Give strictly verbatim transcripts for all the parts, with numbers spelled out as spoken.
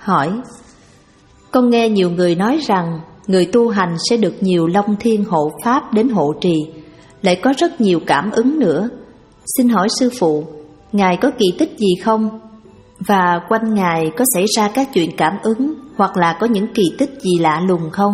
Hỏi: con nghe nhiều người nói rằng người tu hành sẽ được nhiều long thiên hộ pháp đến hộ trì, lại có rất nhiều cảm ứng nữa. Xin hỏi sư phụ, Ngài có kỳ tích gì không? Và quanh Ngài có xảy ra các chuyện cảm ứng hoặc là có những kỳ tích gì lạ lùng không?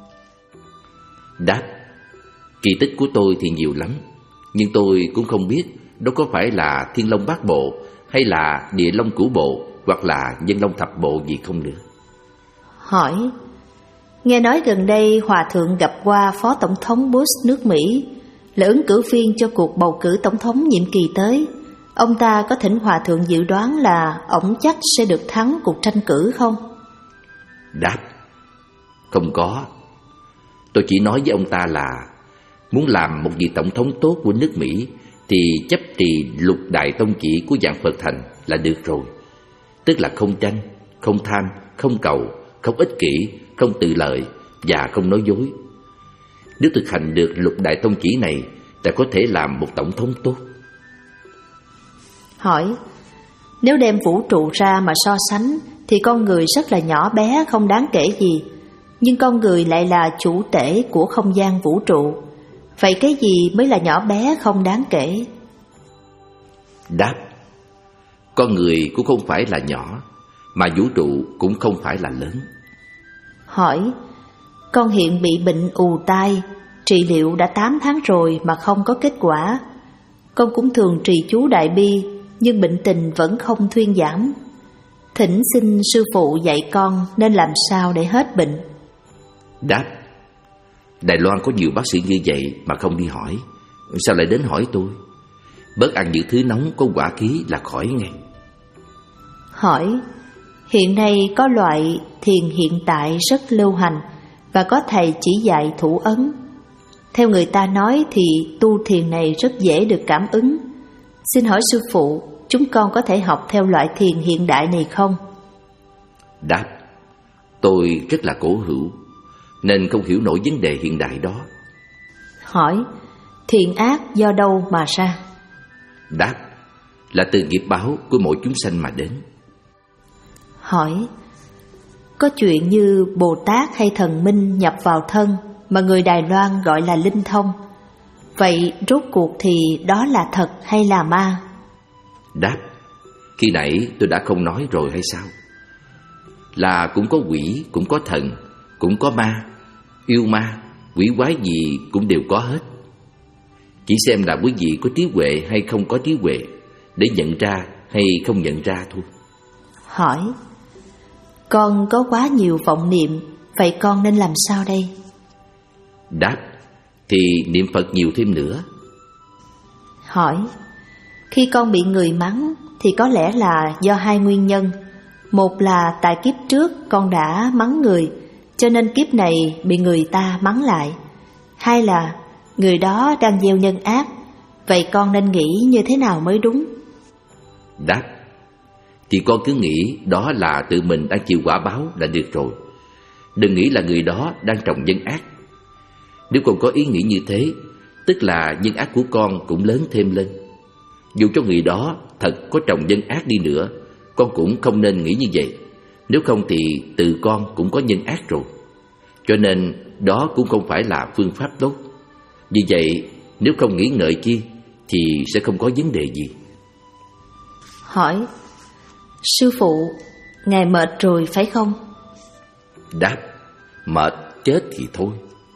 Đáp: kỳ tích của tôi thì nhiều lắm, nhưng tôi cũng không biết đó có phải là Thiên Long Bát Bộ hay là Địa Long Cửu Bộ hoặc là Nhân Long Thập Bộ gì không nữa. Hỏi: nghe nói gần đây Hòa Thượng gặp qua Phó Tổng thống Bush nước Mỹ, là ứng cử viên cho cuộc bầu cử tổng thống nhiệm kỳ tới. Ông ta có thỉnh Hòa Thượng dự đoán là ổng chắc sẽ được thắng cuộc tranh cử không? Đáp: không có. Tôi chỉ nói với ông ta là muốn làm một vị tổng thống tốt của nước Mỹ thì chấp trì lục đại tông chỉ của Vạn Phật Thành là được rồi. Tức là không tranh, không tham, không cầu, không ích kỷ, không tự lợi và không nói dối. Nếu thực hành được lục đại tông chỉ này, ta có thể làm một tổng thống tốt. Hỏi: nếu đem vũ trụ ra mà so sánh thì con người rất là nhỏ bé, không đáng kể gì, nhưng con người lại là chủ tể của không gian vũ trụ. Vậy cái gì mới là nhỏ bé không đáng kể? Đáp: con người cũng không phải là nhỏ, mà vũ trụ cũng không phải là lớn. Hỏi: con hiện bị bệnh ù tai, trị liệu đã tám tháng rồi mà không có kết quả. Con cũng thường trì chú đại bi, nhưng bệnh tình vẫn không thuyên giảm. Thỉnh xin sư phụ dạy con nên làm sao để hết bệnh. Đáp: Đài Loan có nhiều bác sĩ như vậy mà không đi hỏi, sao lại đến hỏi tôi? Bớt ăn những thứ nóng có hỏa khí là khỏi ngay. Hỏi: hiện nay có loại thiền hiện tại rất lưu hành và có thầy chỉ dạy thủ ấn. Theo người ta nói thì tu thiền này rất dễ được cảm ứng. Xin hỏi sư phụ, chúng con có thể học theo loại thiền hiện đại này không? Đáp: tôi rất là cổ hữu, nên không hiểu nổi vấn đề hiện đại đó. Hỏi: thiện ác do đâu mà ra? Đáp: là từ nghiệp báo của mỗi chúng sanh mà đến. Hỏi: có chuyện như Bồ Tát hay thần minh nhập vào thân mà người Đài Loan gọi là linh thông. Vậy rốt cuộc thì đó là thật hay là ma? Đáp: khi nãy tôi đã không nói rồi hay sao? Là cũng có quỷ, cũng có thần, cũng có ma, yêu ma, quỷ quái gì cũng đều có hết. Chỉ xem là quý vị có trí huệ hay không có trí huệ để nhận ra hay không nhận ra thôi. Hỏi: con có quá nhiều vọng niệm, vậy con nên làm sao đây? Đáp: thì niệm Phật nhiều thêm nữa. Hỏi: khi con bị người mắng thì có lẽ là do hai nguyên nhân. Một là tại kiếp trước con đã mắng người, cho nên kiếp này bị người ta mắng lại. Hai là người đó đang gieo nhân ác. Vậy con nên nghĩ như thế nào mới đúng? Đáp: thì con cứ nghĩ đó là tự mình đang chịu quả báo là được rồi. Đừng nghĩ là người đó đang trồng nhân ác. Nếu con có ý nghĩ như thế, tức là nhân ác của con cũng lớn thêm lên. Dù cho người đó thật có trồng nhân ác đi nữa, con cũng không nên nghĩ như vậy. Nếu không thì tự con cũng có nhân ác rồi. Cho nên đó cũng không phải là phương pháp tốt. Vì vậy nếu không nghĩ ngợi chi thì sẽ không có vấn đề gì. Hỏi: sư phụ, Ngài mệt rồi phải không? Đáp: mệt chết thì thôi.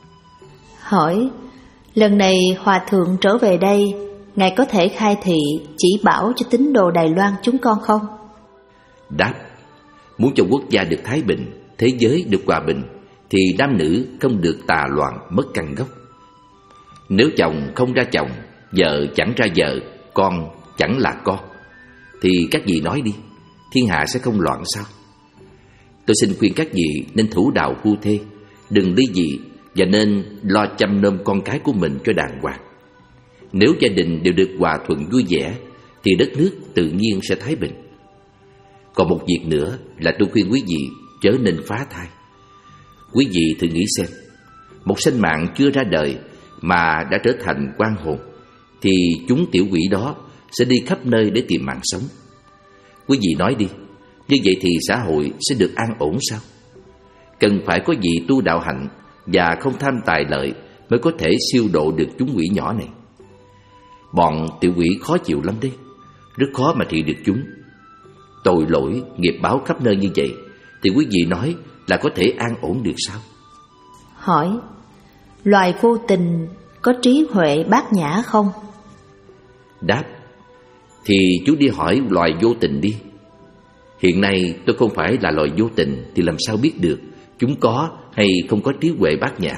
Hỏi: lần này Hòa Thượng trở về đây, Ngài có thể khai thị chỉ bảo cho tín đồ Đài Loan chúng con không? Đáp: muốn cho quốc gia được thái bình, thế giới được hòa bình, thì nam nữ không được tà loạn mất căn gốc. Nếu chồng không ra chồng, vợ chẳng ra vợ, con chẳng là con, thì các vị nói đi, thiên hạ sẽ không loạn sao? Tôi xin khuyên các vị nên thủ đạo phu thê, đừng ly dị, và nên lo chăm nom con cái của mình cho đàng hoàng. Nếu gia đình đều được hòa thuận vui vẻ thì đất nước tự nhiên sẽ thái bình. Còn một việc nữa là tôi khuyên quý vị chớ nên phá thai. Quý vị thử nghĩ xem, một sinh mạng chưa ra đời mà đã trở thành oan hồn, thì chúng tiểu quỷ đó sẽ đi khắp nơi để tìm mạng sống. Quý vị nói đi, Như vậy thì xã hội sẽ được an ổn sao? Cần phải có vị tu đạo hạnh và không tham tài lợi mới có thể siêu độ được chúng quỷ nhỏ này. Bọn tiểu quỷ khó chịu lắm đấy, rất khó mà trị được chúng. Tội lỗi, nghiệp báo khắp nơi như vậy thì quý vị nói là có thể an ổn được sao? Hỏi: loài vô tình có trí huệ bát nhã không? Đáp: thì chú đi hỏi loài vô tình đi. Hiện nay tôi không phải là loài vô tình thì làm sao biết được chúng có hay không có trí huệ bát nhã?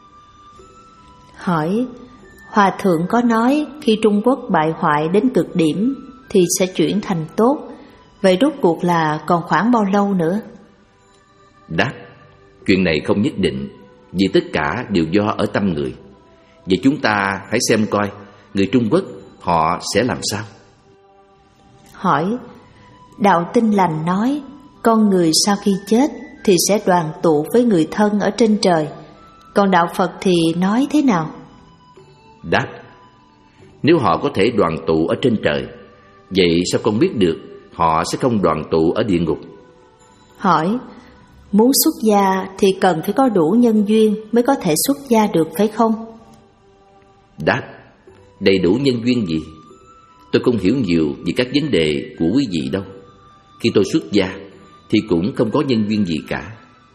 Hỏi: Hòa thượng có nói khi Trung Quốc bại hoại đến cực điểm thì sẽ chuyển thành tốt. Vậy rốt cuộc là còn khoảng bao lâu nữa? Đáp: chuyện này không nhất định, vì tất cả đều do ở tâm người. Vậy chúng ta hãy xem coi người Trung Quốc họ sẽ làm sao. Hỏi: đạo Tin Lành nói con người sau khi chết thì sẽ đoàn tụ với người thân ở trên trời. Còn đạo Phật thì nói thế nào? Đáp: nếu họ có thể đoàn tụ ở trên trời, vậy sao con biết được họ sẽ không đoàn tụ ở địa ngục? Hỏi: muốn xuất gia thì cần phải có đủ nhân duyên mới có thể xuất gia được phải không? Đáp: đầy đủ nhân duyên gì? Tôi không hiểu nhiều về các vấn đề của quý vị đâu. Khi tôi xuất gia thì cũng không có nhân duyên gì cả.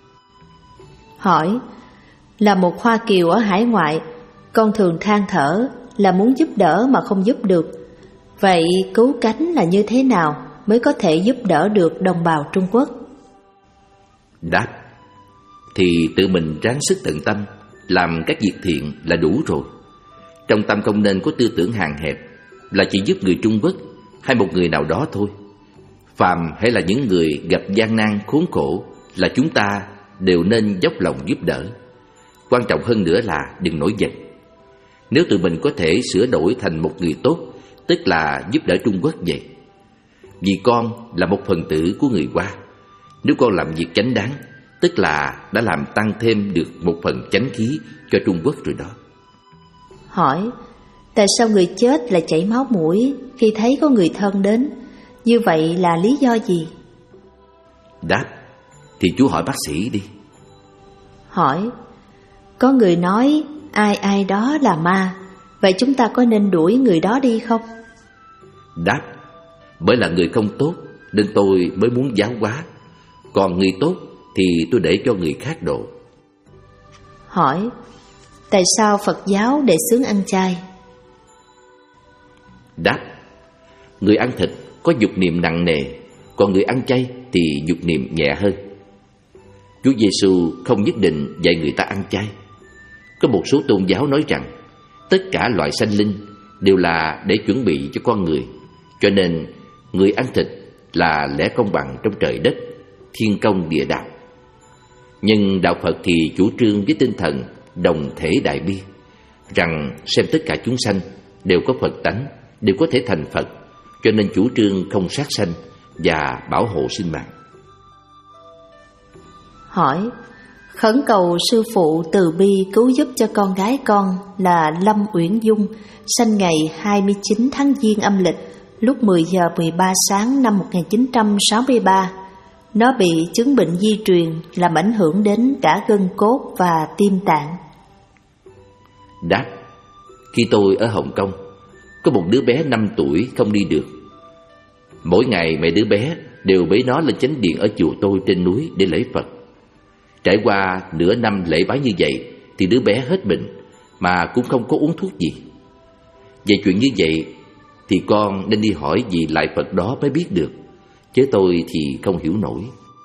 Hỏi: là một Hoa Kiều ở hải ngoại, con thường than thở là muốn giúp đỡ mà không giúp được. Vậy cứu cánh là như thế nào mới có thể giúp đỡ được đồng bào Trung Quốc? Đáp: thì tự mình ráng sức tận tâm làm các việc thiện là đủ rồi. Trong tâm không nên có tư tưởng hạn hẹp là chỉ giúp người Trung Quốc hay một người nào đó thôi. Phàm hay là những người gặp gian nan khốn khổ là chúng ta đều nên dốc lòng giúp đỡ. Quan trọng hơn nữa là đừng nổi giận. Nếu tự mình có thể sửa đổi thành một người tốt, tức là giúp đỡ Trung Quốc vậy. Vì con là một phần tử của người Hoa, nếu con làm việc chánh đáng, tức là đã làm tăng thêm được một phần chánh khí cho Trung Quốc rồi đó. Hỏi: tại sao người chết lại chảy máu mũi khi thấy có người thân đến? Như vậy là lý do gì? Đáp: thì chú hỏi bác sĩ đi. Hỏi: có người nói ai ai đó là ma, vậy chúng ta có nên đuổi người đó đi không? Đáp: bởi là người không tốt nên tôi mới muốn giáo hóa, còn người tốt thì tôi để cho người khác độ. Hỏi: tại sao Phật giáo để xướng ăn chay? Đáp: người ăn thịt có dục niệm nặng nề, còn người ăn chay thì dục niệm nhẹ hơn. Chúa Giêsu không nhất định dạy người ta ăn chay. Có một số tôn giáo nói rằng tất cả loại sanh linh đều là để chuẩn bị cho con người, cho nên người ăn thịt là lẽ công bằng trong trời đất, thiên công địa đạo. Nhưng đạo Phật thì chủ trương với tinh thần đồng thể đại bi, rằng xem tất cả chúng sanh đều có Phật tánh, đều có thể thành Phật, cho nên chủ trương không sát sanh và bảo hộ sinh mạng. Hỏi: khẩn cầu sư phụ từ bi cứu giúp cho con gái con là Lâm Uyển Dung, sanh ngày hai mươi chín tháng Giêng âm lịch lúc mười giờ mười ba sáng năm một nghìn chín trăm sáu mươi ba. Nó bị chứng bệnh di truyền làm ảnh hưởng đến cả gân cốt và tim tạng. Đáp: khi tôi ở Hồng Kông, có một đứa bé năm tuổi không đi được. Mỗi ngày mẹ đứa bé đều bế nó lên chánh điện ở chùa tôi trên núi để lễ Phật. Trải qua nửa năm lễ bái như vậy thì đứa bé hết bệnh mà cũng không có uống thuốc gì. Về chuyện như vậy thì con nên đi hỏi vị lại Phật đó mới biết được, chứ tôi thì không hiểu nổi.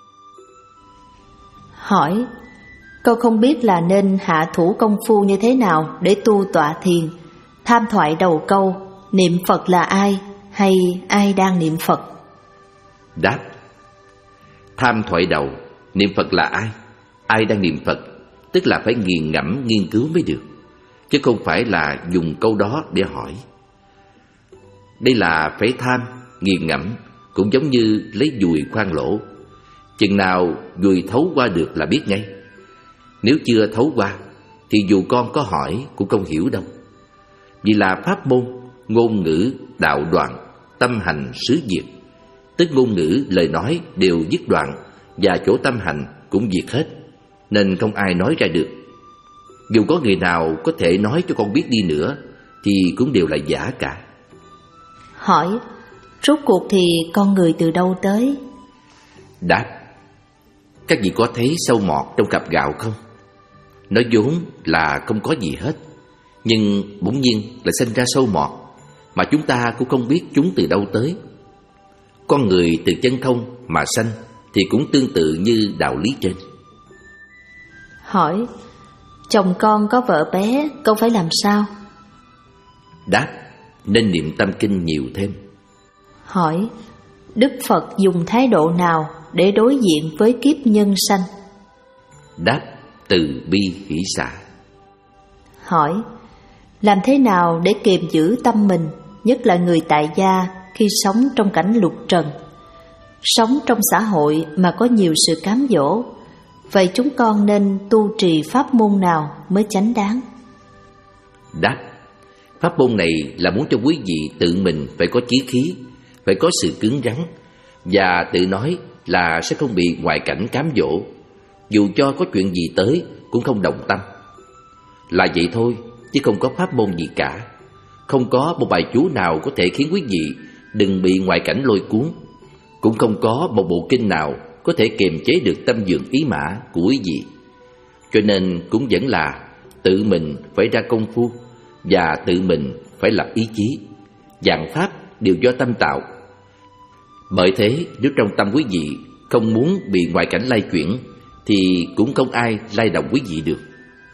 Hỏi: con không biết là nên hạ thủ công phu như thế nào để tu tọa thiền, tham thoại đầu câu niệm Phật là ai hay ai đang niệm Phật? Đáp: tham thoại đầu niệm Phật là ai, ai đang niệm Phật, tức là phải nghiền ngẫm nghiên cứu mới được, chứ không phải là dùng câu đó để hỏi. Đây là phải tham, nghiền ngẫm, cũng giống như lấy dùi khoan lỗ. Chừng nào dùi thấu qua được là biết ngay. Nếu chưa thấu qua thì dù con có hỏi cũng không hiểu đâu. Vì là pháp môn, ngôn ngữ, đạo đoạn, tâm hành xứ diệt, tức ngôn ngữ, lời nói đều dứt đoạn, và chỗ tâm hành cũng diệt hết, nên không ai nói ra được. Dù có người nào có thể nói cho con biết đi nữa thì cũng đều là giả cả. Hỏi: rốt cuộc thì con người từ đâu tới? Đáp: các vị có thấy sâu mọt trong cặp gạo không? Nó vốn là không có gì hết, nhưng bỗng nhiên lại sinh ra sâu mọt, mà chúng ta cũng không biết chúng từ đâu tới. Con người từ chân không mà sanh thì cũng tương tự như đạo lý trên. Hỏi: chồng con có vợ bé, con phải làm sao? Đáp: nên niệm tâm kinh nhiều thêm. Hỏi: Đức Phật dùng thái độ nào để đối diện với kiếp nhân sanh? Đáp: từ bi hỷ xả. Hỏi: làm thế nào để kiềm giữ tâm mình, nhất là người tại gia, khi sống trong cảnh lục trần, sống trong xã hội mà có nhiều sự cám dỗ? Vậy chúng con nên tu trì pháp môn nào mới chánh đáng? Đáp: pháp môn này là muốn cho quý vị tự mình phải có chí khí, phải có sự cứng rắn, và tự nói là sẽ không bị ngoại cảnh cám dỗ, dù cho có chuyện gì tới cũng không động tâm. Là vậy thôi, chứ không có pháp môn gì cả. Không có một bài chú nào có thể khiến quý vị đừng bị ngoại cảnh lôi cuốn. Cũng không có một bộ kinh nào có thể kiềm chế được tâm dường ý mã của quý vị. Cho nên cũng vẫn là tự mình phải ra công phu, và tự mình phải lập ý chí. Vạn pháp đều do tâm tạo. Bởi thế, nếu trong tâm quý vị không muốn bị ngoại cảnh lay chuyển thì cũng không ai lay động quý vị được.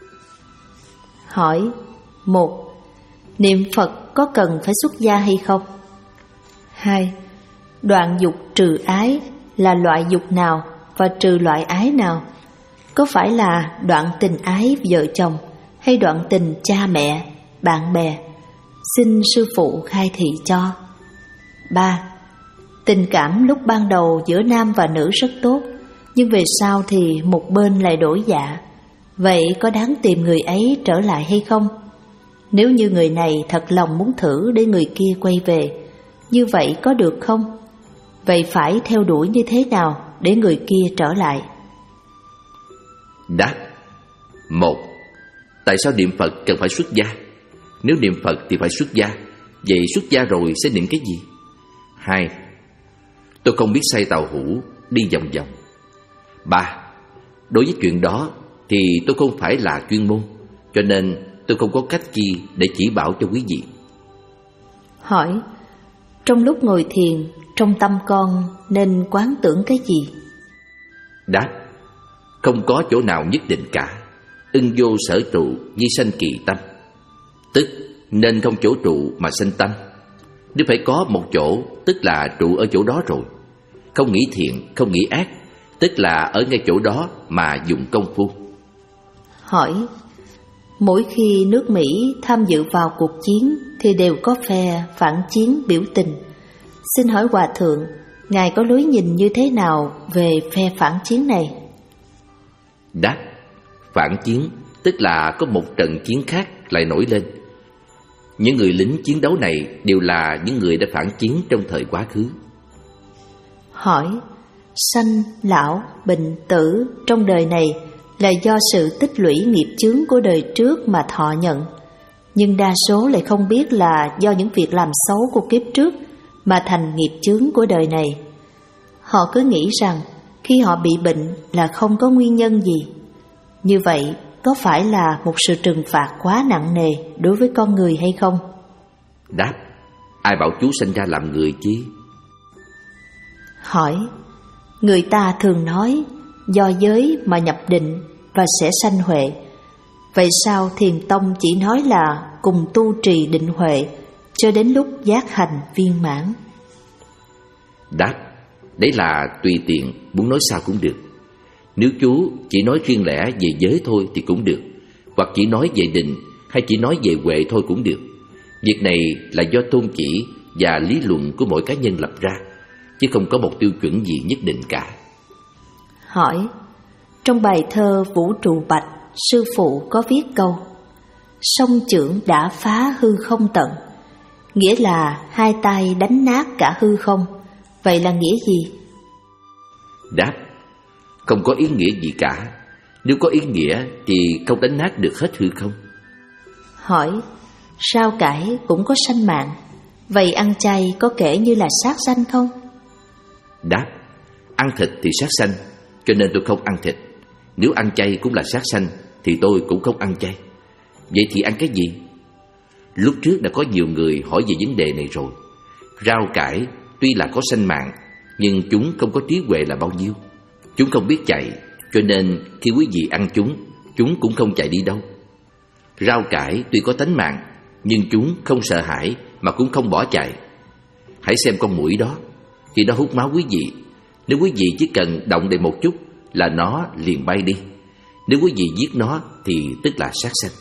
Hỏi: một. Niệm Phật có cần phải xuất gia hay không? Hai. Đoạn dục trừ ái là loại dục nào và trừ loại ái nào? Có phải là đoạn tình ái vợ chồng hay đoạn tình cha mẹ, bạn bè? Xin sư phụ khai thị cho. Ba. Tình cảm lúc ban đầu giữa nam và nữ rất tốt, nhưng về sau thì một bên lại đổi dạ. Vậy có đáng tìm người ấy trở lại hay không? Nếu như người này thật lòng muốn thử để người kia quay về, như vậy có được không? Vậy phải theo đuổi như thế nào để người kia trở lại? Đáp: một. Tại sao niệm Phật cần phải xuất gia? Nếu niệm Phật thì phải xuất gia, vậy xuất gia rồi sẽ niệm cái gì? Hai. Tôi không biết xây tàu hũ đi vòng vòng. Ba. Đối với chuyện đó thì tôi không phải là chuyên môn, cho nên tôi không có cách chi để chỉ bảo cho quý vị. Hỏi: trong lúc ngồi thiền, trong tâm con nên quán tưởng cái gì? Đáp: không có chỗ nào nhất định cả. Ưng vô sở trụ di sanh kỳ tâm. Tức nên không chỗ trụ mà sanh tâm. Nếu phải có một chỗ, tức là trụ ở chỗ đó rồi. Không nghĩ thiện, không nghĩ ác, tức là ở ngay chỗ đó mà dùng công phu. Hỏi: mỗi khi nước Mỹ tham dự vào cuộc chiến thì đều có phe phản chiến biểu tình. Xin hỏi Hòa Thượng, Ngài có lối nhìn như thế nào về phe phản chiến này? Đáp: phản chiến tức là có một trận chiến khác lại nổi lên. Những người lính chiến đấu này đều là những người đã phản chiến trong thời quá khứ. Hỏi: sanh, lão, bệnh, tử trong đời này là do sự tích lũy nghiệp chướng của đời trước mà thọ nhận, nhưng đa số lại không biết là do những việc làm xấu của kiếp trước mà thành nghiệp chướng của đời này. Họ cứ nghĩ rằng khi họ bị bệnh là không có nguyên nhân gì. Như vậy có phải là một sự trừng phạt quá nặng nề đối với con người hay không? Đáp: ai bảo chú sinh ra làm người chi? Hỏi: người ta thường nói do giới mà nhập định và sẽ sanh huệ. Vậy sao Thiền Tông chỉ nói là cùng tu trì định huệ cho đến lúc giác hành viên mãn? Đáp: đấy là tùy tiện, muốn nói sao cũng được. Nếu chú chỉ nói riêng lẻ về giới thôi thì cũng được, hoặc chỉ nói về định hay chỉ nói về huệ thôi cũng được. Việc này là do tôn chỉ và lý luận của mỗi cá nhân lập ra, chứ không có một tiêu chuẩn gì nhất định cả. Hỏi: trong bài thơ Vũ Trụ Bạch, sư phụ có viết câu song chưởng đã phá hư không tận, nghĩa là hai tay đánh nát cả hư không, Vậy là nghĩa gì? Đáp: không có ý nghĩa gì cả. Nếu có ý nghĩa thì không đánh nát được hết hư không? Hỏi: rau cải cũng có sanh mạng, vậy ăn chay có kể như là sát sanh không? Đáp: ăn thịt thì sát sanh, cho nên tôi không ăn thịt. Nếu ăn chay cũng là sát sanh thì tôi cũng không ăn chay. Vậy thì ăn cái gì? Lúc trước đã có nhiều người hỏi về vấn đề này rồi. Rau cải tuy là có sanh mạng, nhưng chúng không có trí huệ là bao nhiêu. Chúng không biết chạy, cho nên khi quý vị ăn chúng, chúng cũng không chạy đi đâu. Rau cải tuy có tánh mạng, nhưng chúng không sợ hãi mà cũng không bỏ chạy. Hãy xem con muỗi đó, khi nó hút máu quý vị, nếu quý vị chỉ cần động đậy một chút là nó liền bay đi. Nếu quý vị giết nó thì tức là sát sanh.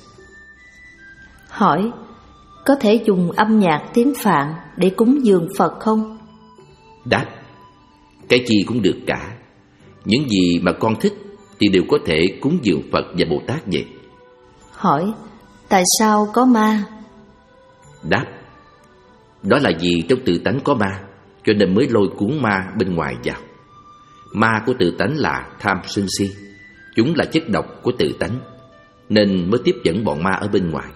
Hỏi: có thể dùng âm nhạc tiếng Phạn để cúng dường Phật không? Đáp: cái chi cũng được cả. Những gì mà con thích thì đều có thể cúng dường Phật và Bồ Tát vậy. Hỏi: tại sao có ma? Đáp: đó là vì trong tự tánh có ma, cho nên mới lôi cuốn ma bên ngoài vào. Ma của tự tánh là tham sân si. Chúng là chất độc của tự tánh, nên mới tiếp dẫn bọn ma ở bên ngoài.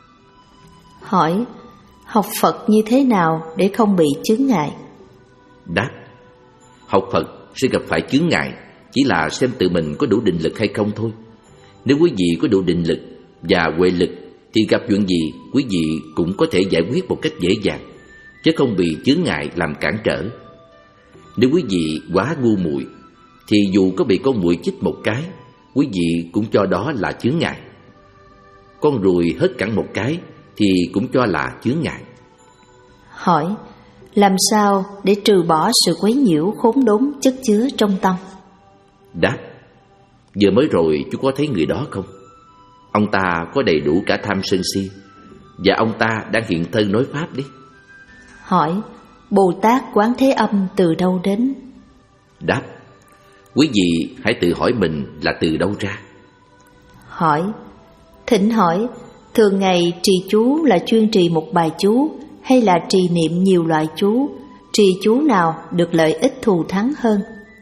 Hỏi: học Phật như thế nào để không bị chướng ngại? Đáp: học Phật sẽ gặp phải chướng ngại, chỉ là xem tự mình có đủ định lực hay không thôi. Nếu quý vị có đủ định lực và huệ lực thì gặp chuyện gì quý vị cũng có thể giải quyết một cách dễ dàng, chứ không bị chướng ngại làm cản trở. Nếu quý vị quá ngu muội thì dù có bị con muỗi chích một cái, quý vị cũng cho đó là chướng ngại. Con ruồi hớt cẳng một cái thì cũng cho là chướng ngại. Hỏi: làm sao để trừ bỏ sự quấy nhiễu khốn đốn chất chứa trong tâm? Đáp: vừa mới rồi chú có thấy người đó không? Ông ta có đầy đủ cả tham sân si, và ông ta đang hiện thân nói pháp đấy. Hỏi: Bồ Tát Quán Thế Âm từ đâu đến? Đáp: quý vị hãy tự hỏi mình là từ đâu ra. Hỏi: thỉnh hỏi, thường ngày trì chú là chuyên trì một bài chú hay là trì niệm nhiều loại chú? Trì chú nào được lợi ích thù thắng hơn?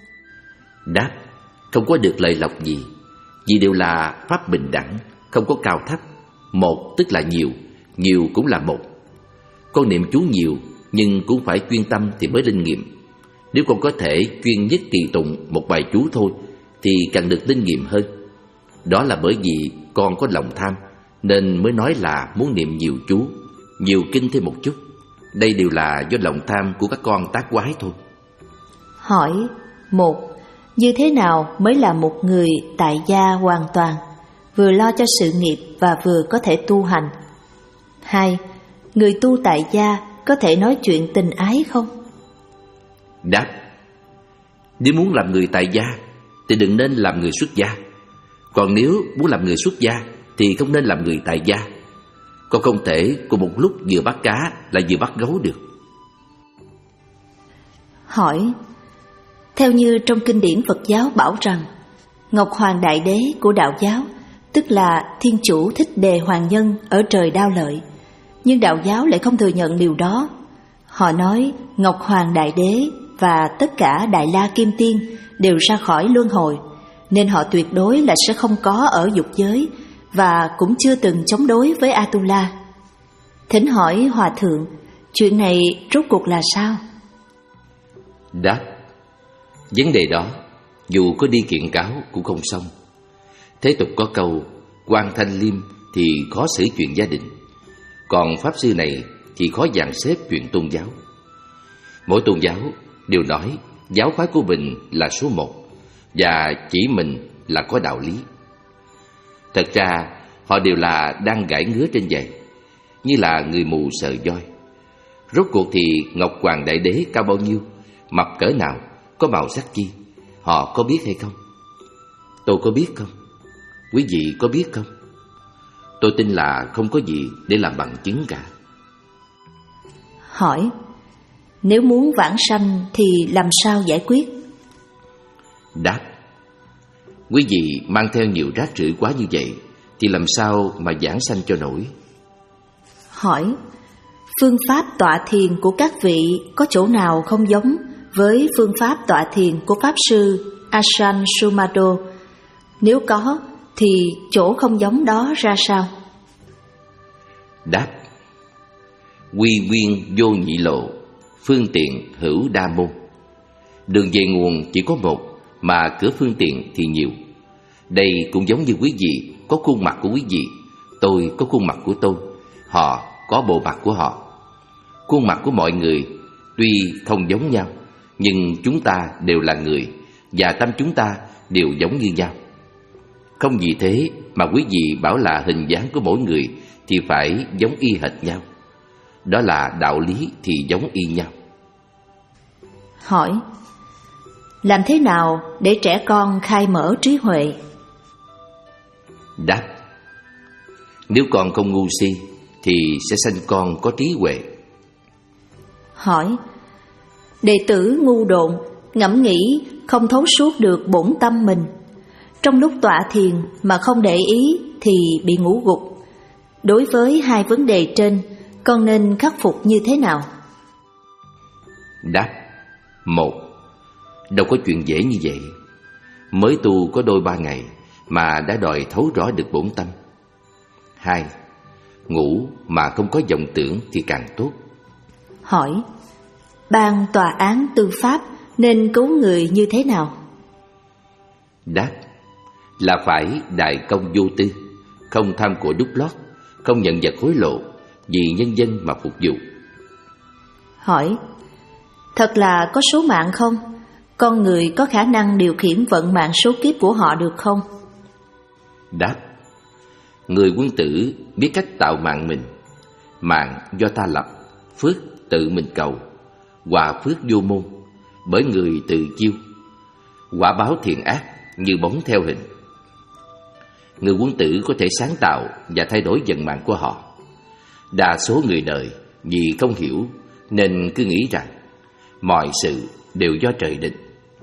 Đáp: không có được lợi lộc gì, vì đều là pháp bình đẳng, không có cao thấp. Một tức là nhiều, nhiều cũng là một. Con niệm chú nhiều, nhưng cũng phải chuyên tâm thì mới linh nghiệm. Nếu con có thể chuyên nhất kỳ tụng một bài chú thôi thì càng được linh nghiệm hơn. Đó là bởi vì con có lòng tham, nên mới nói là muốn niệm nhiều chú, nhiều kinh thêm một chút. Đây đều là do lòng tham của các con tác quái thôi. Hỏi: một. Như thế nào mới là một người tại gia hoàn toàn, vừa lo cho sự nghiệp và vừa có thể tu hành? Hai. Người tu tại gia có thể nói chuyện tình ái không? Đáp: nếu muốn làm người tại gia thì đừng nên làm người xuất gia. Còn nếu muốn làm người xuất gia thì không nên làm người tại gia. Con không thể cùng một lúc vừa bắt cá lại vừa bắt gấu được. Hỏi: theo như trong kinh điển Phật giáo bảo rằng Ngọc Hoàng Đại Đế của đạo giáo, tức là Thiên Chủ Thích Đề Hoàng Nhân ở trời Đao Lợi, nhưng đạo giáo lại không thừa nhận điều đó. Họ nói Ngọc Hoàng Đại Đế và tất cả Đại La Kim Tiên đều ra khỏi luân hồi, nên họ tuyệt đối là sẽ không có ở dục giới và cũng chưa từng chống đối với Atula. Thỉnh hỏi Hòa Thượng, chuyện này rốt cuộc là sao? Đáp: vấn đề đó dù có đi kiện cáo cũng không xong. Thế tục có câu quan thanh liêm thì khó xử chuyện gia đình, còn pháp sư này thì khó dàn xếp chuyện tôn giáo. Mỗi tôn giáo đều nói giáo phái của mình là số một và chỉ mình là có đạo lý. Thật ra họ đều là đang gãi ngứa trên giày, như là người mù sờ voi. Rốt cuộc thì Ngọc Hoàng Đại Đế cao bao nhiêu, mập cỡ nào, có màu sắc chi, họ có biết hay không? Tôi có biết không? Quý vị có biết không? Tôi tin là không có gì để làm bằng chứng cả. Hỏi: nếu muốn vãng sanh thì làm sao giải quyết? Đáp: quý vị mang theo nhiều rác rưởi quá như vậy thì làm sao mà vãng sanh cho nổi? Hỏi: phương pháp tọa thiền của các vị có chỗ nào không giống với phương pháp tọa thiền của Pháp Sư Ajahn Sumedho? Nếu có, thì chỗ không giống đó ra sao? Đáp: quy nguyên vô nhị lộ, phương tiện hữu đa môn. Đường về nguồn chỉ có một, mà cửa phương tiện thì nhiều. Đây cũng giống như quý vị có khuôn mặt của quý vị, tôi có khuôn mặt của tôi, họ có bộ mặt của họ. Khuôn mặt của mọi người tuy không giống nhau, nhưng chúng ta đều là người, và tâm chúng ta đều giống như nhau. Không vì thế mà quý vị bảo là hình dáng của mỗi người thì phải giống y hệt nhau. Đó là đạo lý thì giống y nhau. Hỏi: làm thế nào để trẻ con khai mở trí huệ? Đáp: nếu con không ngu si thì sẽ sanh con có trí huệ. Hỏi: đệ tử ngu độn, ngẫm nghĩ không thấu suốt được bổn tâm mình. Trong lúc tọa thiền mà không để ý thì bị ngủ gục. Đối với hai vấn đề trên, con nên khắc phục như thế nào? Đáp: một, đâu có chuyện dễ như vậy. Mới tu có đôi ba ngày mà đã đòi thấu rõ được bổn tâm. Hai, ngủ mà không có vọng tưởng thì càng tốt. Hỏi: ban tòa án tư pháp nên cứu người như thế nào? Đáp: là phải đại công vô tư, không tham của đút lót, không nhận vật hối lộ, vì nhân dân mà phục vụ. Hỏi: thật là có số mạng không? Con người có khả năng điều khiển vận mạng số kiếp của họ được không? Đáp: người quân tử biết cách tạo mạng mình. Mạng do ta lập, phước tự mình cầu, quả phước vô môn, bởi người tự chiêu. Quả báo thiện ác như bóng theo hình. Người quân tử có thể sáng tạo và thay đổi vận mạng của họ. Đa số người đời vì không hiểu nên cứ nghĩ rằng mọi sự đều do trời định.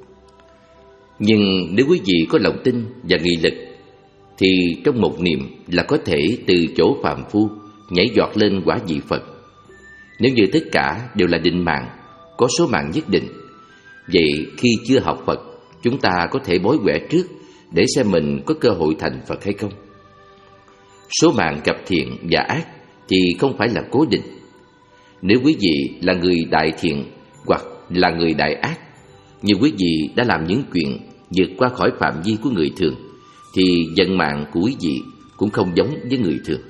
Nhưng nếu quý vị có lòng tin và nghị lực thì trong một niệm là có thể từ chỗ phàm phu nhảy giọt lên quả vị Phật. Nếu như tất cả đều là định mạng, có số mạng nhất định, vậy khi chưa học Phật, chúng ta có thể bói quẻ trước để xem mình có cơ hội thành Phật hay không. Số mạng gặp thiện và ác thì không phải là cố định. Nếu quý vị là người đại thiện hoặc là người đại ác, nhưng quý vị đã làm những chuyện vượt qua khỏi phạm vi của người thường, thì vận mạng của quý vị cũng không giống với người thường.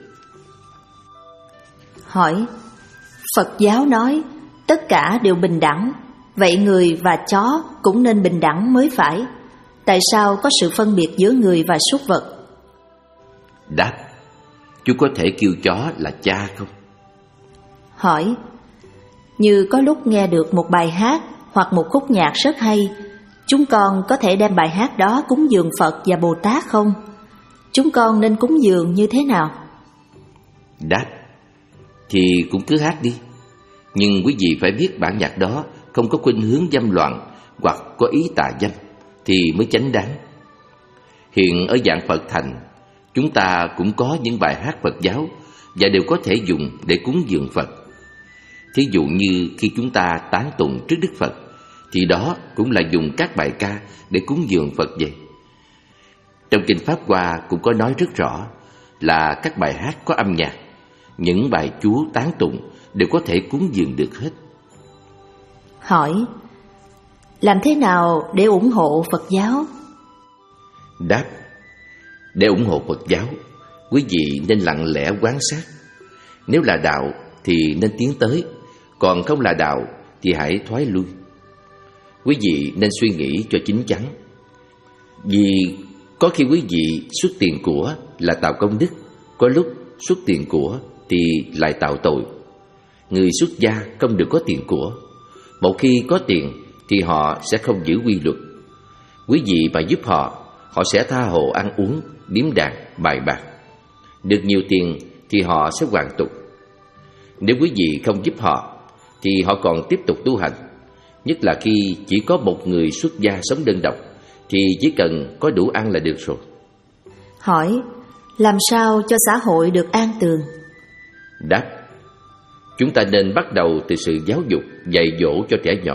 Hỏi: Phật giáo nói tất cả đều bình đẳng, vậy người và chó cũng nên bình đẳng mới phải. Tại sao có sự phân biệt giữa người và súc vật? Đáp: chú có thể kêu chó là cha không? Hỏi: như có lúc nghe được một bài hát hoặc một khúc nhạc rất hay, chúng con có thể đem bài hát đó cúng dường Phật và Bồ Tát không? Chúng con nên cúng dường như thế nào? Đáp: thì cũng cứ hát đi, nhưng quý vị phải biết bản nhạc đó không có khuynh hướng dâm loạn hoặc có ý tà dâm thì mới chánh đáng. Hiện ở dạng Phật thành, chúng ta cũng có những bài hát Phật giáo và đều có thể dùng để cúng dường Phật. Thí dụ như khi chúng ta tán tụng trước Đức Phật, thì đó cũng là dùng các bài ca để cúng dường Phật vậy. Trong Kinh Pháp Hoa cũng có nói rất rõ là các bài hát có âm nhạc, những bài chú tán tụng đều có thể cúng dường được hết. Hỏi: làm thế nào để ủng hộ Phật giáo? Đáp: để ủng hộ Phật giáo, quý vị nên lặng lẽ quan sát. Nếu là đạo thì nên tiến tới, còn không là đạo thì hãy thoái lui. Quý vị nên suy nghĩ cho chín chắn. Vì có khi quý vị xuất tiền của là tạo công đức, có lúc xuất tiền của thì lại tạo tội. Người xuất gia không được có tiền của. Một khi có tiền thì họ sẽ không giữ quy luật. Quý vị mà giúp họ, họ sẽ tha hồ ăn uống, điếm đàn, bài bạc. Được nhiều tiền thì họ sẽ hoàn tục. Nếu quý vị không giúp họ thì họ còn tiếp tục tu hành. Nhất là khi chỉ có một người xuất gia sống đơn độc thì chỉ cần có đủ ăn là được rồi. Hỏi: làm sao cho xã hội được an tường? Đáp: chúng ta nên bắt đầu từ sự giáo dục, dạy dỗ cho trẻ nhỏ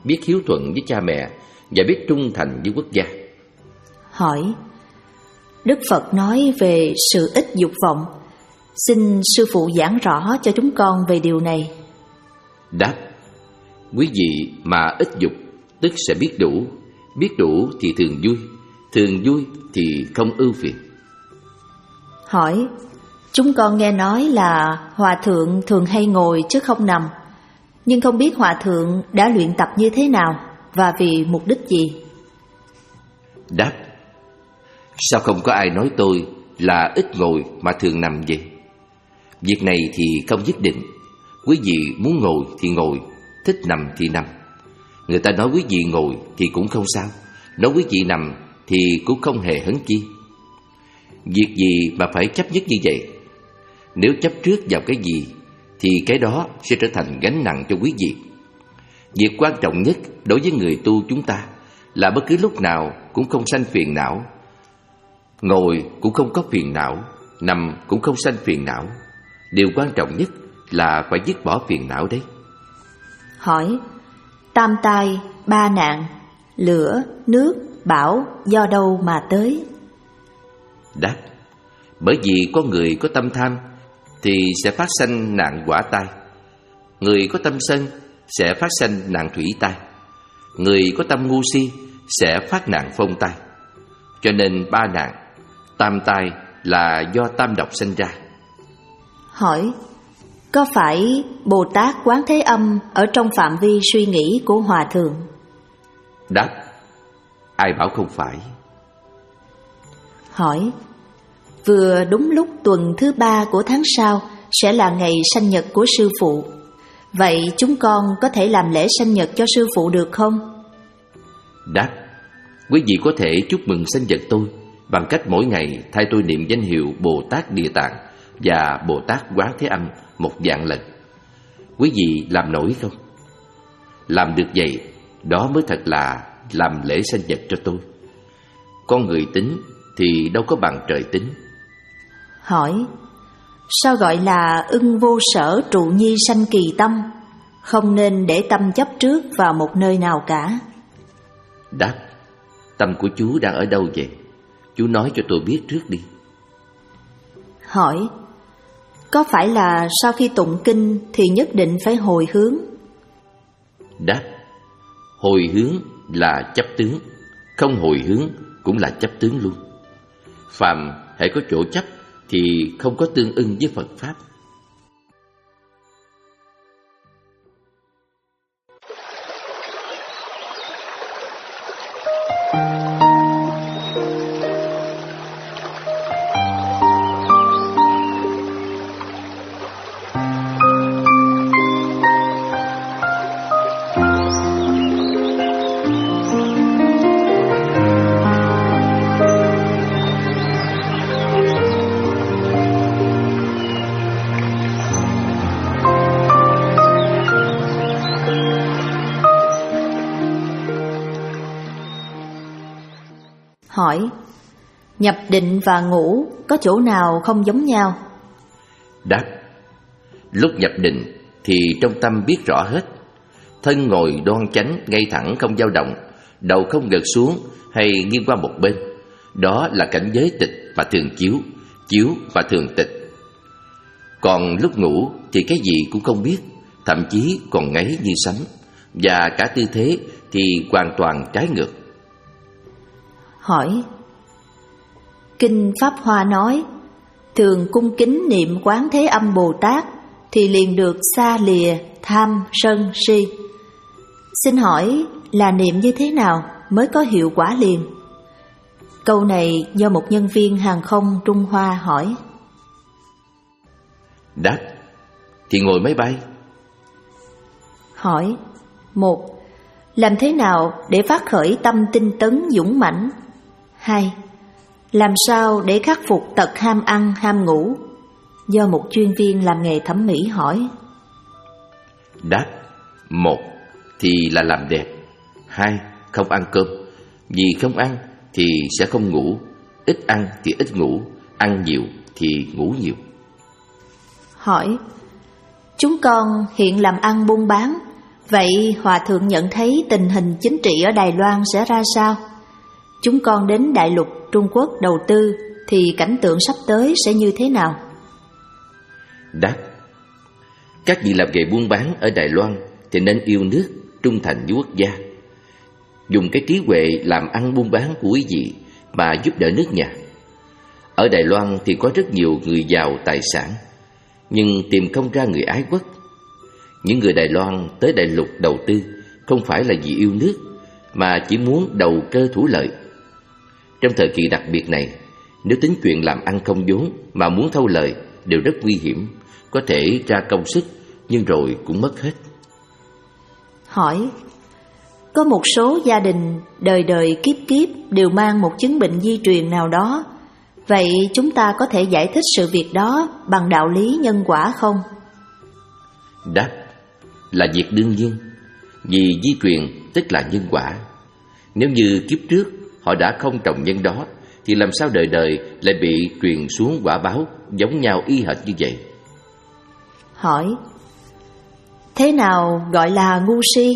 biết hiếu thuận với cha mẹ và biết trung thành với quốc gia. Hỏi: Đức Phật nói về sự ít dục vọng, xin sư phụ giảng rõ cho chúng con về điều này. Đáp: Quý vị mà ít dục tức sẽ biết đủ, biết đủ thì thường vui, thường vui thì không ưu phiền. Hỏi: Chúng con nghe nói là hòa thượng thường hay ngồi chứ không nằm, nhưng không biết hòa thượng đã luyện tập như thế nào và vì mục đích gì? Đáp: Sao không có ai nói tôi là ít ngồi mà thường nằm vậy? Việc này thì không nhất định. Quý vị muốn ngồi thì ngồi, thích nằm thì nằm. Người ta nói quý vị ngồi thì cũng không sao, nói quý vị nằm thì cũng không hề hấn chi. Việc gì mà phải chấp nhất như vậy? Nếu chấp trước vào cái gì thì cái đó sẽ trở thành gánh nặng cho quý vị. Việc quan trọng nhất đối với người tu chúng ta là bất cứ lúc nào cũng không sanh phiền não. Ngồi cũng không có phiền não, nằm cũng không sanh phiền não. Điều quan trọng nhất là phải dứt bỏ phiền não đấy. Hỏi: Tam tai, ba nạn, lửa, nước, bão do đâu mà tới? Đáp: Bởi vì có người có tâm tham thì sẽ phát sanh nạn hỏa tai. Người có tâm sân sẽ phát sanh nạn thủy tai. Người có tâm ngu si sẽ phát nạn phong tai. Cho nên ba nạn, tam tai là do tam độc sinh ra. Hỏi: Có phải Bồ Tát Quán Thế Âm ở trong phạm vi suy nghĩ của hòa thượng? Đáp: Ai bảo không phải. Hỏi: Vừa đúng lúc tuần thứ ba của tháng sau sẽ là ngày sanh nhật của sư phụ, vậy chúng con có thể làm lễ sanh nhật cho sư phụ được không? Đáp: Quý vị có thể chúc mừng sanh nhật tôi bằng cách mỗi ngày thay tôi niệm danh hiệu Bồ Tát Địa Tạng và Bồ Tát Quán Thế Âm một vạn lần. Quý vị làm nổi không? Làm được vậy, đó mới thật là làm lễ sanh nhật cho tôi. Con người tính thì đâu có bằng trời tính. Hỏi: Sao gọi là ưng vô sở trụ nhi sanh kỳ tâm, không nên để tâm chấp trước vào một nơi nào cả? Đáp: Tâm của chú đang ở đâu vậy? Chú nói cho tôi biết trước đi. Hỏi: Có phải là sau khi tụng kinh thì nhất định phải hồi hướng? Đáp: Hồi hướng là chấp tướng, không hồi hướng cũng là chấp tướng luôn. Phàm hãy có chỗ chấp thì không có tương ưng với Phật Pháp. Hỏi: Nhập định và ngủ có chỗ nào không giống nhau? Đáp: Lúc nhập định thì trong tâm biết rõ hết. Thân ngồi đoan chánh, ngay thẳng không dao động, đầu không gật xuống hay nghiêng qua một bên. Đó là cảnh giới tịch và thường chiếu, chiếu và thường tịch. Còn lúc ngủ thì cái gì cũng không biết, thậm chí còn ngáy như sấm, và cả tư thế thì hoàn toàn trái ngược. Hỏi: Kinh Pháp Hoa nói thường cung kính niệm Quán Thế Âm Bồ Tát thì liền được xa lìa tham sân si. Xin hỏi là niệm như thế nào mới có hiệu quả liền? Câu này do một nhân viên hàng không Trung Hoa hỏi. Đáp: Thì ngồi máy bay. Hỏi: Một, làm thế nào để phát khởi tâm tinh tấn dũng mãnh? Hai, làm sao để khắc phục tật ham ăn ham ngủ? Do một chuyên viên làm nghề thẩm mỹ hỏi. Đáp: Một thì là làm đẹp. Hai, không ăn cơm. Vì không ăn thì sẽ không ngủ. Ít ăn thì ít ngủ. Ăn nhiều thì ngủ nhiều. Hỏi: Chúng con hiện làm ăn buôn bán, Vậy Hòa Thượng nhận thấy tình hình chính trị ở Đài Loan sẽ ra sao? Chúng con đến Đại lục Trung Quốc đầu tư thì cảnh tượng sắp tới sẽ như thế nào? Đáp: các vị làm nghề buôn bán ở Đài Loan thì nên yêu nước, trung thành với quốc gia, dùng cái trí huệ làm ăn buôn bán của quý vị mà giúp đỡ nước nhà. Ở Đài Loan thì có rất nhiều người giàu tài sản, nhưng tìm không ra người ái quốc. Những người Đài Loan tới Đại lục đầu tư không phải là vì yêu nước, mà chỉ muốn đầu cơ thủ lợi. Trong thời kỳ đặc biệt này, nếu tính chuyện làm ăn không vốn mà muốn thâu lời đều rất nguy hiểm, có thể ra công sức nhưng rồi cũng mất hết. Hỏi: có một số gia đình đời đời kiếp kiếp đều mang một chứng bệnh di truyền nào đó, vậy chúng ta có thể giải thích sự việc đó bằng đạo lý nhân quả không? Đáp: là việc đương nhiên, vì di truyền tức là nhân quả. Nếu như kiếp trước họ đã không trồng nhân đó, thì làm sao đời đời lại bị truyền xuống quả báo giống nhau y hệt như vậy? Hỏi: thế nào gọi là ngu si?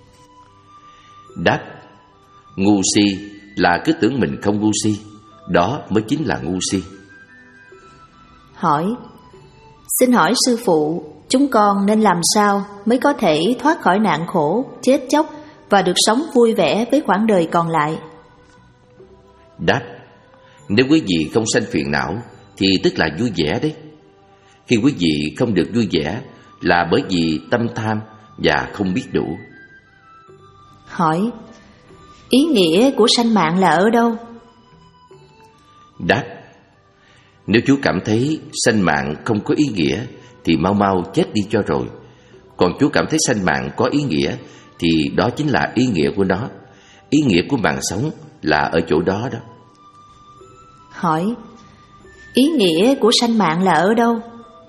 Đáp: ngu si là cứ tưởng mình không ngu si, đó mới chính là ngu si. Hỏi: xin hỏi sư phụ, chúng con nên làm sao mới có thể thoát khỏi nạn khổ, chết chóc và được sống vui vẻ với quãng đời còn lại? Đáp: nếu quý vị không sanh phiền não thì tức là vui vẻ đấy. Khi quý vị không được vui vẻ là bởi vì tâm tham và không biết đủ. Hỏi: ý nghĩa của sanh mạng là ở đâu? Đáp: nếu chú cảm thấy sanh mạng không có ý nghĩa thì mau mau chết đi cho rồi. Còn chú cảm thấy sanh mạng có ý nghĩa thì đó chính là ý nghĩa của nó. Ý nghĩa của mạng sống là ở chỗ đó đó. Hỏi: ý nghĩa của sanh mạng là ở đâu?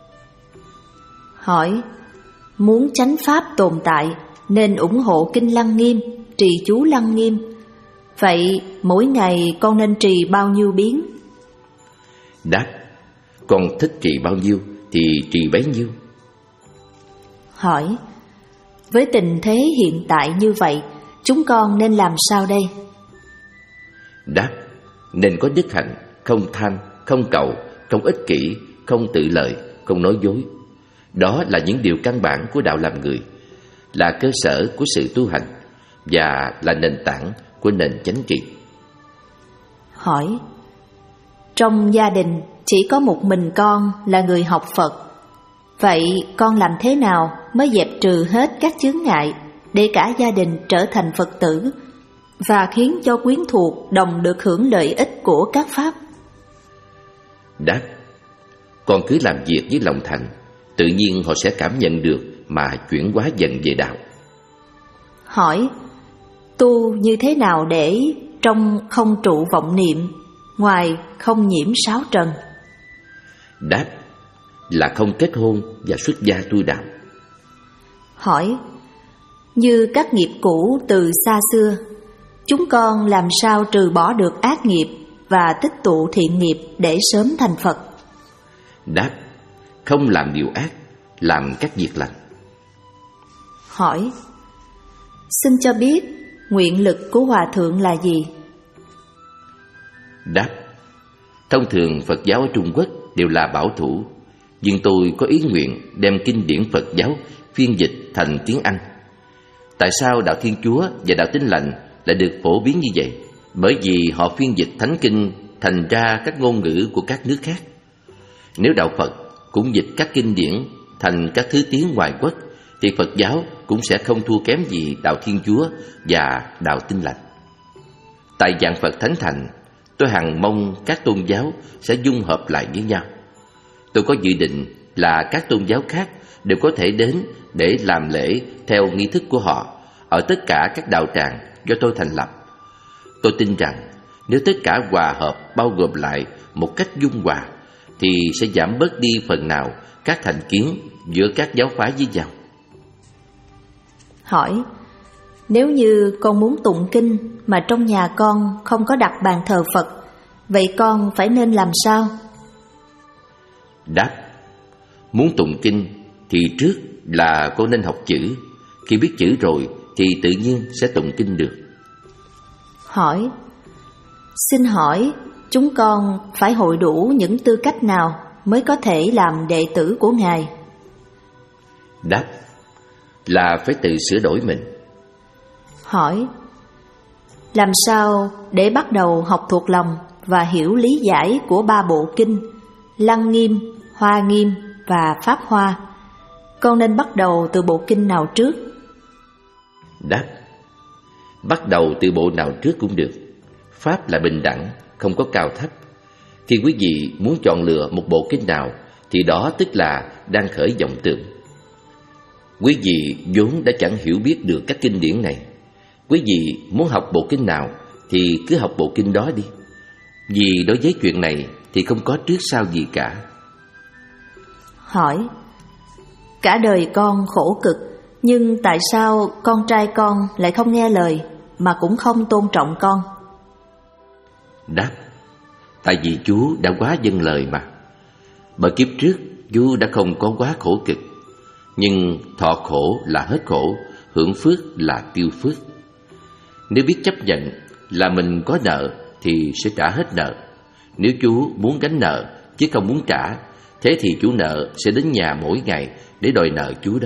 Hỏi: muốn chánh pháp tồn tại nên ủng hộ kinh Lăng Nghiêm, trì chú Lăng Nghiêm. Vậy mỗi ngày con nên trì bao nhiêu biến? Đáp: con thích trì bao nhiêu thì trì bấy nhiêu. Hỏi: với tình thế hiện tại như vậy, chúng con nên làm sao đây? Đáp: nên có đức hạnh, không tham, không cầu, không ích kỷ, không tự lợi, không nói dối. Đó là những điều căn bản của đạo làm người, là cơ sở của sự tu hành và là nền tảng của nền chánh trị. Hỏi: trong gia đình chỉ có một mình con là người học Phật, vậy con làm thế nào mới dẹp trừ hết các chướng ngại để cả gia đình trở thành Phật tử và khiến cho quyến thuộc đồng được hưởng lợi ích của các pháp? Đáp: con cứ làm việc với lòng thành, tự nhiên họ sẽ cảm nhận được mà chuyển hóa dần về đạo. Hỏi: tu như thế nào để trong không trụ vọng niệm, ngoài không nhiễm sáu trần? Đáp: là không kết hôn và xuất gia tu đạo. Hỏi: như các nghiệp cũ từ xa xưa, chúng con làm sao trừ bỏ được ác nghiệp và tích tụ thiện nghiệp để sớm thành Phật? Đáp: không làm điều ác, làm các việc lành. Hỏi: xin cho biết nguyện lực của Hòa Thượng là gì? Đáp: thông thường Phật giáo ở Trung Quốc đều là bảo thủ, nhưng tôi có ý nguyện đem kinh điển Phật giáo phiên dịch thành tiếng Anh. Tại sao đạo Thiên Chúa và đạo Tin Lành lại được phổ biến như vậy? Bởi vì họ phiên dịch thánh kinh thành ra các ngôn ngữ của các nước khác. Nếu đạo Phật cũng dịch các kinh điển thành các thứ tiếng ngoại quốc thì Phật giáo cũng sẽ không thua kém gì đạo Thiên Chúa và đạo Tin Lành. Tại dạng Phật Thánh Thành, tôi hằng mong các tôn giáo sẽ dung hợp lại với nhau. Tôi có dự định là các tôn giáo khác đều có thể đến để làm lễ theo nghi thức của họ ở tất cả các đạo tràng do tôi thành lập. Tôi tin rằng nếu tất cả hòa hợp bao gồm lại một cách dung hòa thì sẽ giảm bớt đi phần nào các thành kiến giữa các giáo phái với nhau. Hỏi: nếu như con muốn tụng kinh mà trong nhà con không có đặt bàn thờ Phật, vậy con phải nên làm sao? Đáp: muốn tụng kinh thì trước là con nên học chữ. khi biết chữ rồi thì tự nhiên sẽ tụng kinh được. Hỏi: xin hỏi chúng con phải hội đủ những tư cách nào mới có thể làm đệ tử của Ngài? Đáp: là phải tự sửa đổi mình. Hỏi: làm sao để bắt đầu học thuộc lòng và hiểu lý giải của ba bộ kinh Lăng Nghiêm, Hoa Nghiêm và Pháp Hoa? Con nên bắt đầu từ bộ kinh nào trước? Đáp: bắt đầu từ bộ nào trước cũng được. Pháp là bình đẳng, không có cao thấp. Khi quý vị muốn chọn lựa một bộ kinh nào thì đó tức là đang khởi vọng tưởng. Quý vị vốn đã chẳng hiểu biết được các kinh điển này. Quý vị muốn học bộ kinh nào thì cứ học bộ kinh đó đi. Vì đối với chuyện này thì không có trước sau gì cả. Hỏi: cả đời con khổ cực, nhưng tại sao con trai con lại không nghe lời mà cũng không tôn trọng con? Đáp: tại vì chú đã quá vâng lời mà. Bởi kiếp trước chú đã không có quá khổ cực, nhưng thọ khổ là hết khổ, hưởng phước là tiêu phước. Nếu biết chấp nhận là mình có nợ thì sẽ trả hết nợ. Nếu chú muốn gánh nợ chứ không muốn trả, thế thì chủ nợ sẽ đến nhà mỗi ngày để đòi nợ chú đó.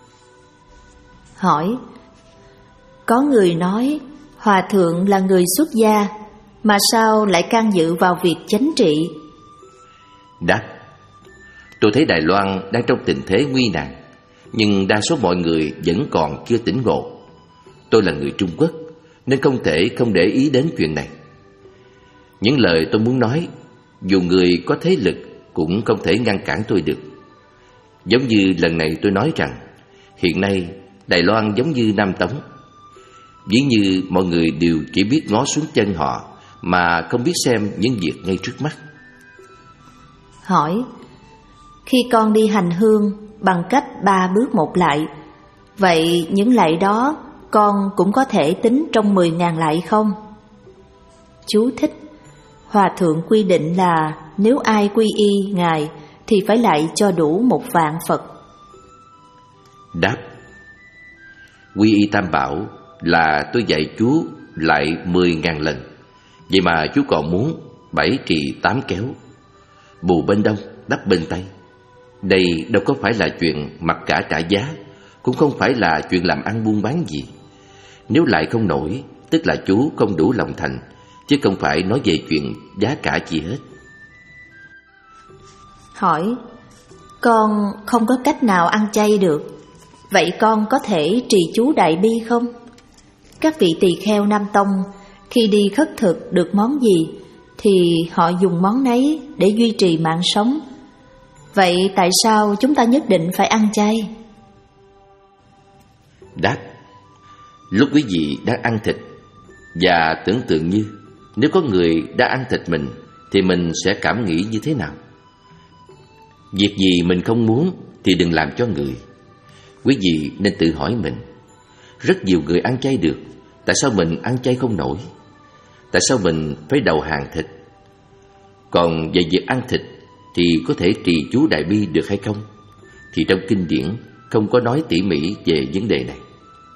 Hỏi: có người nói Hòa thượng là người xuất gia, mà sao lại can dự vào việc chánh trị? Đáp: tôi thấy Đài Loan đang trong tình thế nguy nan, nhưng đa số mọi người vẫn còn chưa tỉnh ngộ. Tôi là người Trung Quốc nên không thể không để ý đến chuyện này. Những lời tôi muốn nói, dù người có thế lực cũng không thể ngăn cản tôi được. Giống như lần này tôi nói rằng hiện nay Đài Loan giống như Nam Tống. Ví như mọi người đều chỉ biết ngó xuống chân họ mà không biết xem những việc ngay trước mắt. Hỏi: khi con đi hành hương bằng cách ba bước một lạy, vậy những lạy đó con cũng có thể tính trong mười ngàn lạy không? Chú thích: Hòa thượng quy định là nếu ai quy y Ngài thì phải lạy cho đủ một vạn Phật. Đáp: quy y Tam Bảo là tôi dạy chú lại mười ngàn lần. Vậy mà chú còn muốn bảy trì tám kéo, bù bên đông đắp bên tây. Đây đâu có phải là chuyện mặc cả trả giá, cũng không phải là chuyện làm ăn buôn bán gì. Nếu lại không nổi, tức là chú không đủ lòng thành, chứ không phải nói về chuyện giá cả gì hết. Hỏi: con không có cách nào ăn chay được, vậy con có thể trì chú Đại Bi không? Các vị tỳ kheo Nam Tông khi đi khất thực được món gì thì họ dùng món nấy để duy trì mạng sống. Vậy tại sao chúng ta nhất định phải ăn chay? Đáp: lúc quý vị đang ăn thịt và tưởng tượng như nếu có người đã ăn thịt mình thì mình sẽ cảm nghĩ như thế nào? Việc gì mình không muốn thì đừng làm cho người. Quý vị nên tự hỏi mình, rất nhiều người ăn chay được, tại sao mình ăn chay không nổi? Tại sao mình phải đầu hàng thịt? Còn về việc ăn thịt thì có thể trì chú Đại Bi được hay không? Thì trong kinh điển không có nói tỉ mỉ về vấn đề này.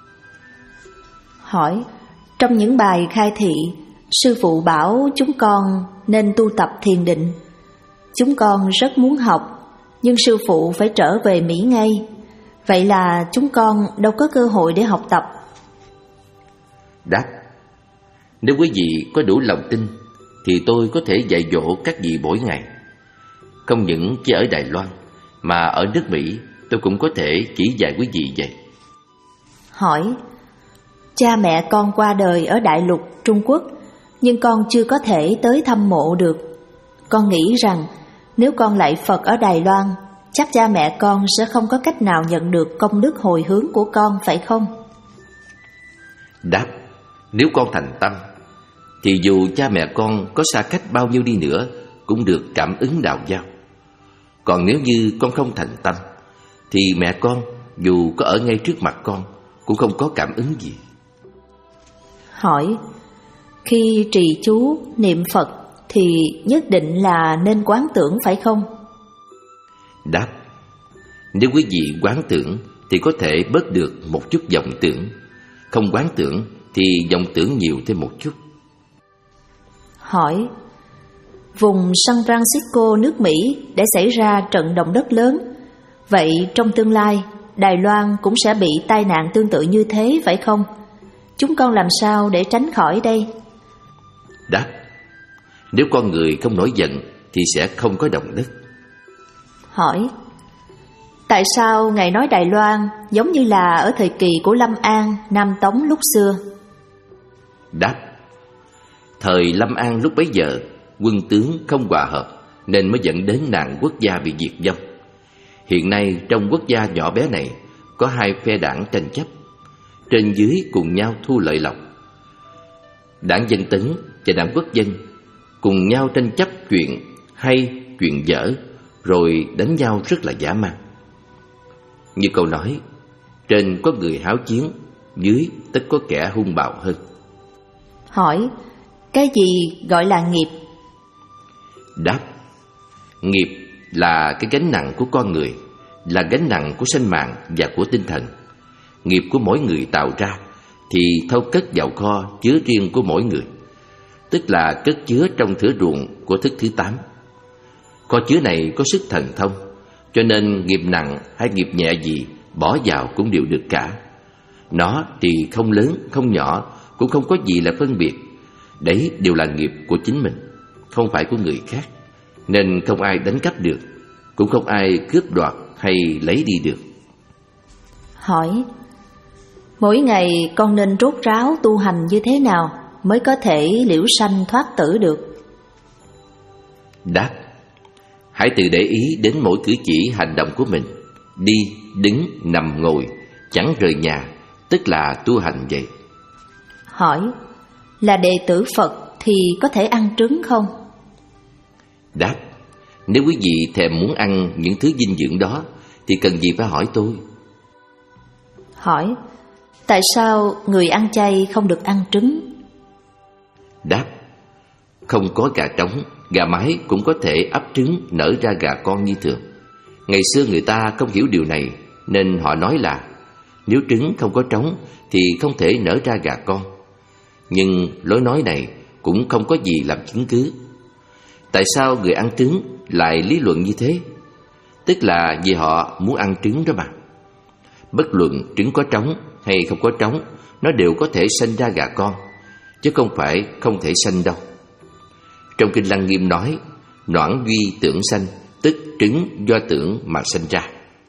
Hỏi: trong những bài khai thị, sư phụ bảo chúng con nên tu tập thiền định. Chúng con rất muốn học, nhưng sư phụ phải trở về Mỹ ngay. Vậy là chúng con đâu có cơ hội để học tập. Đáp: nếu quý vị có đủ lòng tin thì tôi có thể dạy dỗ các vị mỗi ngày. Không những chỉ ở Đài Loan, mà ở nước Mỹ tôi cũng có thể chỉ dạy quý vị vậy. Hỏi: cha mẹ con qua đời ở Đại Lục Trung Quốc, nhưng con chưa có thể tới thăm mộ được. Con nghĩ rằng nếu con lạy Phật ở Đài Loan, chắc cha mẹ con sẽ không có cách nào nhận được công đức hồi hướng của con, phải không? Đáp: nếu con thành tâm thì dù cha mẹ con có xa cách bao nhiêu đi nữa cũng được cảm ứng đạo giao. Còn nếu như con không thành tâm thì mẹ con dù có ở ngay trước mặt con cũng không có cảm ứng gì. Hỏi: khi trì chú niệm Phật thì nhất định là nên quán tưởng, phải không? Đáp: nếu quý vị quán tưởng thì có thể bớt được một chút vọng tưởng. Không quán tưởng thì vọng tưởng nhiều thêm một chút. Hỏi: vùng San Francisco nước Mỹ để xảy ra trận động đất lớn, vậy trong tương lai Đài Loan cũng sẽ bị tai nạn tương tự như thế phải không? Chúng con làm sao để tránh khỏi đây? Đáp: nếu con người không nổi giận thì sẽ không có động đất. Hỏi: tại sao Ngài nói Đài Loan giống như là ở thời kỳ của Lâm An, Nam Tống lúc xưa? Đáp: thời Lâm An lúc bấy giờ, quân tướng không hòa hợp nên mới dẫn đến nạn quốc gia bị diệt vong. Hiện nay trong quốc gia nhỏ bé này có hai phe đảng tranh chấp, trên dưới cùng nhau thu lợi lộc. Đảng Dân Tấn và đảng Quốc dân cùng nhau tranh chấp chuyện hay, chuyện dở, rồi đánh nhau rất là dã man. Như câu nói, trên có người háo chiến, dưới tất có kẻ hung bạo hơn. Hỏi: cái gì gọi là nghiệp? Đáp: nghiệp là cái gánh nặng của con người, là gánh nặng của sinh mạng và của tinh thần. Nghiệp của mỗi người tạo ra thì thâu cất vào kho chứa riêng của mỗi người, tức là cất chứa trong thửa ruộng của thức thứ tám. Kho chứa này có sức thần thông, cho nên nghiệp nặng hay nghiệp nhẹ gì bỏ vào cũng đều được cả. Nó thì không lớn, không nhỏ, cũng không có gì là phân biệt. Đấy đều là nghiệp của chính mình, không phải của người khác, nên không ai đánh cắp được, cũng không ai cướp đoạt hay lấy đi được. Hỏi: mỗi ngày con nên rốt ráo tu hành như thế nào mới có thể liễu sanh thoát tử được? Đáp: hãy tự để ý đến mỗi cử chỉ hành động của mình, đi, đứng, nằm, ngồi, chẳng rời nhà, tức là tu hành vậy. Hỏi: là đệ tử Phật thì có thể ăn trứng không? Đáp: nếu quý vị thèm muốn ăn những thứ dinh dưỡng đó thì cần gì phải hỏi tôi. Hỏi: tại sao người ăn chay không được ăn trứng? Đáp: không có gà trống, gà mái cũng có thể ấp trứng nở ra gà con như thường. Ngày xưa người ta không hiểu điều này nên họ nói là nếu trứng không có trống thì không thể nở ra gà con. Nhưng lối nói này cũng không có gì làm chứng cứ. Tại sao người ăn trứng lại lý luận như thế? Tức là vì họ muốn ăn trứng đó mà. Bất luận trứng có trống hay không có trống, nó đều có thể sanh ra gà con, chứ không phải không thể sanh đâu. Trong Kinh Lăng Nghiêm nói, noãn duy tưởng sanh, tức trứng do tưởng mà sanh ra.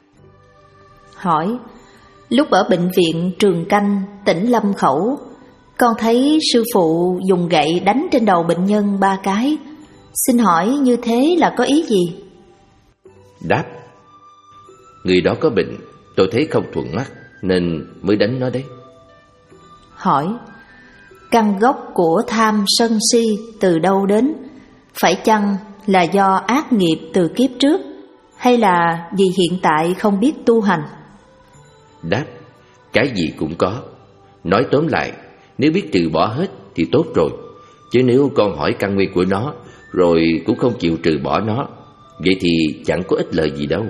Hỏi: lúc ở bệnh viện Trường Canh, tỉnh Lâm Khẩu, con thấy sư phụ dùng gậy đánh trên đầu bệnh nhân ba cái. Xin hỏi như thế là có ý gì? Đáp: người đó có bệnh, tôi thấy không thuận mắt nên mới đánh nó đấy. Hỏi: căn gốc của tham sân si từ đâu đến? Phải chăng là do ác nghiệp từ kiếp trước, hay là vì hiện tại không biết tu hành? Đáp: cái gì cũng có. Nói tóm lại, nếu biết trừ bỏ hết thì tốt rồi. Chứ nếu con hỏi căn nguyên của nó rồi cũng không chịu trừ bỏ nó, vậy thì chẳng có ích lợi gì đâu.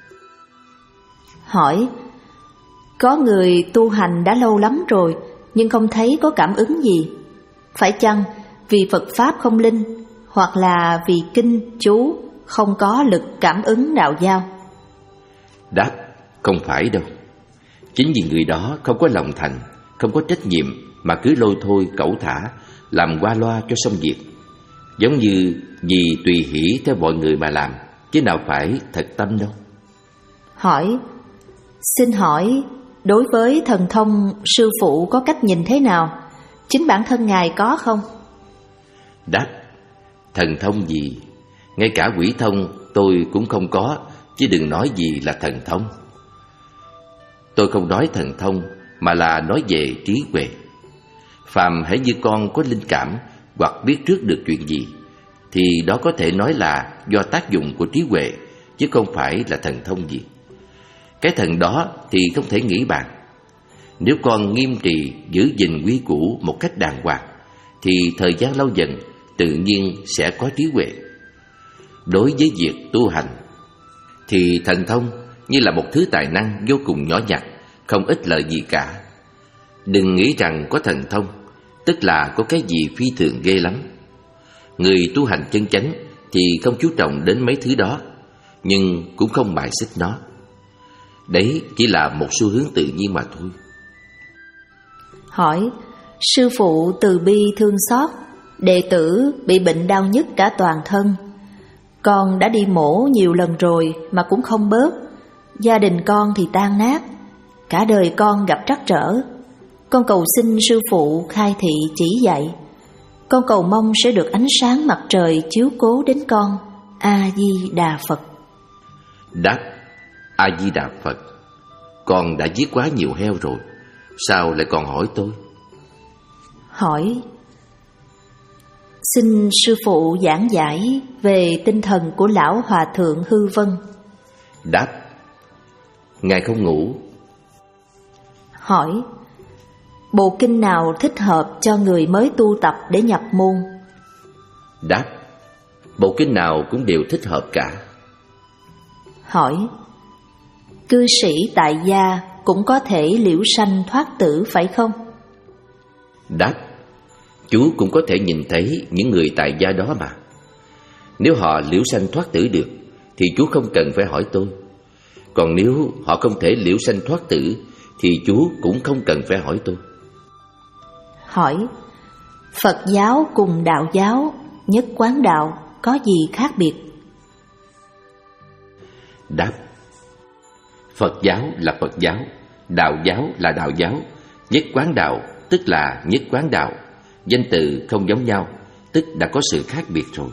Hỏi: có người tu hành đã lâu lắm rồi nhưng không thấy có cảm ứng gì. Phải chăng vì Phật Pháp không linh, hoặc là vì kinh, chú không có lực cảm ứng đạo giao? Đáp: không phải đâu. Chính vì người đó không có lòng thành, không có trách nhiệm mà cứ lôi thôi cẩu thả, làm qua loa cho xong việc. Giống như vì tùy hỷ theo mọi người mà làm, chứ nào phải thật tâm đâu. Hỏi: xin hỏi, đối với thần thông, sư phụ có cách nhìn thế nào? Chính bản thân Ngài có không? Đáp: thần thông gì? Ngay cả quỷ thông tôi cũng không có, chứ đừng nói gì là thần thông. Tôi không nói thần thông, mà là nói về trí huệ. Phàm hễ như con có linh cảm hoặc biết trước được chuyện gì, thì đó có thể nói là do tác dụng của trí huệ, chứ không phải là thần thông gì. Cái thần đó thì không thể nghĩ bàn. Nếu con nghiêm trì giữ gìn quy củ một cách đàng hoàng, thì thời gian lâu dần tự nhiên sẽ có trí huệ. Đối với việc tu hành thì thần thông như là một thứ tài năng vô cùng nhỏ nhặt, không ích lợi gì cả. Đừng nghĩ rằng có thần thông, tức là có cái gì phi thường ghê lắm. Người tu hành chân chánh thì không chú trọng đến mấy thứ đó, nhưng cũng không bài xích nó. Đấy chỉ là một xu hướng tự nhiên mà thôi. Hỏi: sư phụ từ bi thương xót, đệ tử bị bệnh đau nhức cả toàn thân. Con đã đi mổ nhiều lần rồi mà cũng không bớt. Gia đình con thì tan nát, cả đời con gặp trắc trở. Con cầu xin sư phụ khai thị chỉ dạy. Con cầu mong sẽ được ánh sáng mặt trời chiếu cố đến con. A Di Đà Phật. Đáp: A Di Đà Phật. Con đã giết quá nhiều heo rồi, sao lại còn hỏi tôi? Hỏi: xin sư phụ giảng giải về tinh thần của lão hòa thượng Hư Vân. Đáp: ngài không ngủ. Hỏi: bộ kinh nào thích hợp cho người mới tu tập để nhập môn? Đáp: bộ kinh nào cũng đều thích hợp cả. Hỏi: cư sĩ tại gia cũng có thể liễu sanh thoát tử phải không? Đáp: chú cũng có thể nhìn thấy những người tại gia đó mà. Nếu họ liễu sanh thoát tử được thì chú không cần phải hỏi tôi. Còn nếu họ không thể liễu sanh thoát tử thì chú cũng không cần phải hỏi tôi. Hỏi: Phật giáo cùng đạo giáo, nhất quán đạo có gì khác biệt? Đáp: Phật giáo là Phật giáo, đạo giáo là đạo giáo, nhất quán đạo tức là nhất quán đạo. Danh từ không giống nhau, tức đã có sự khác biệt rồi.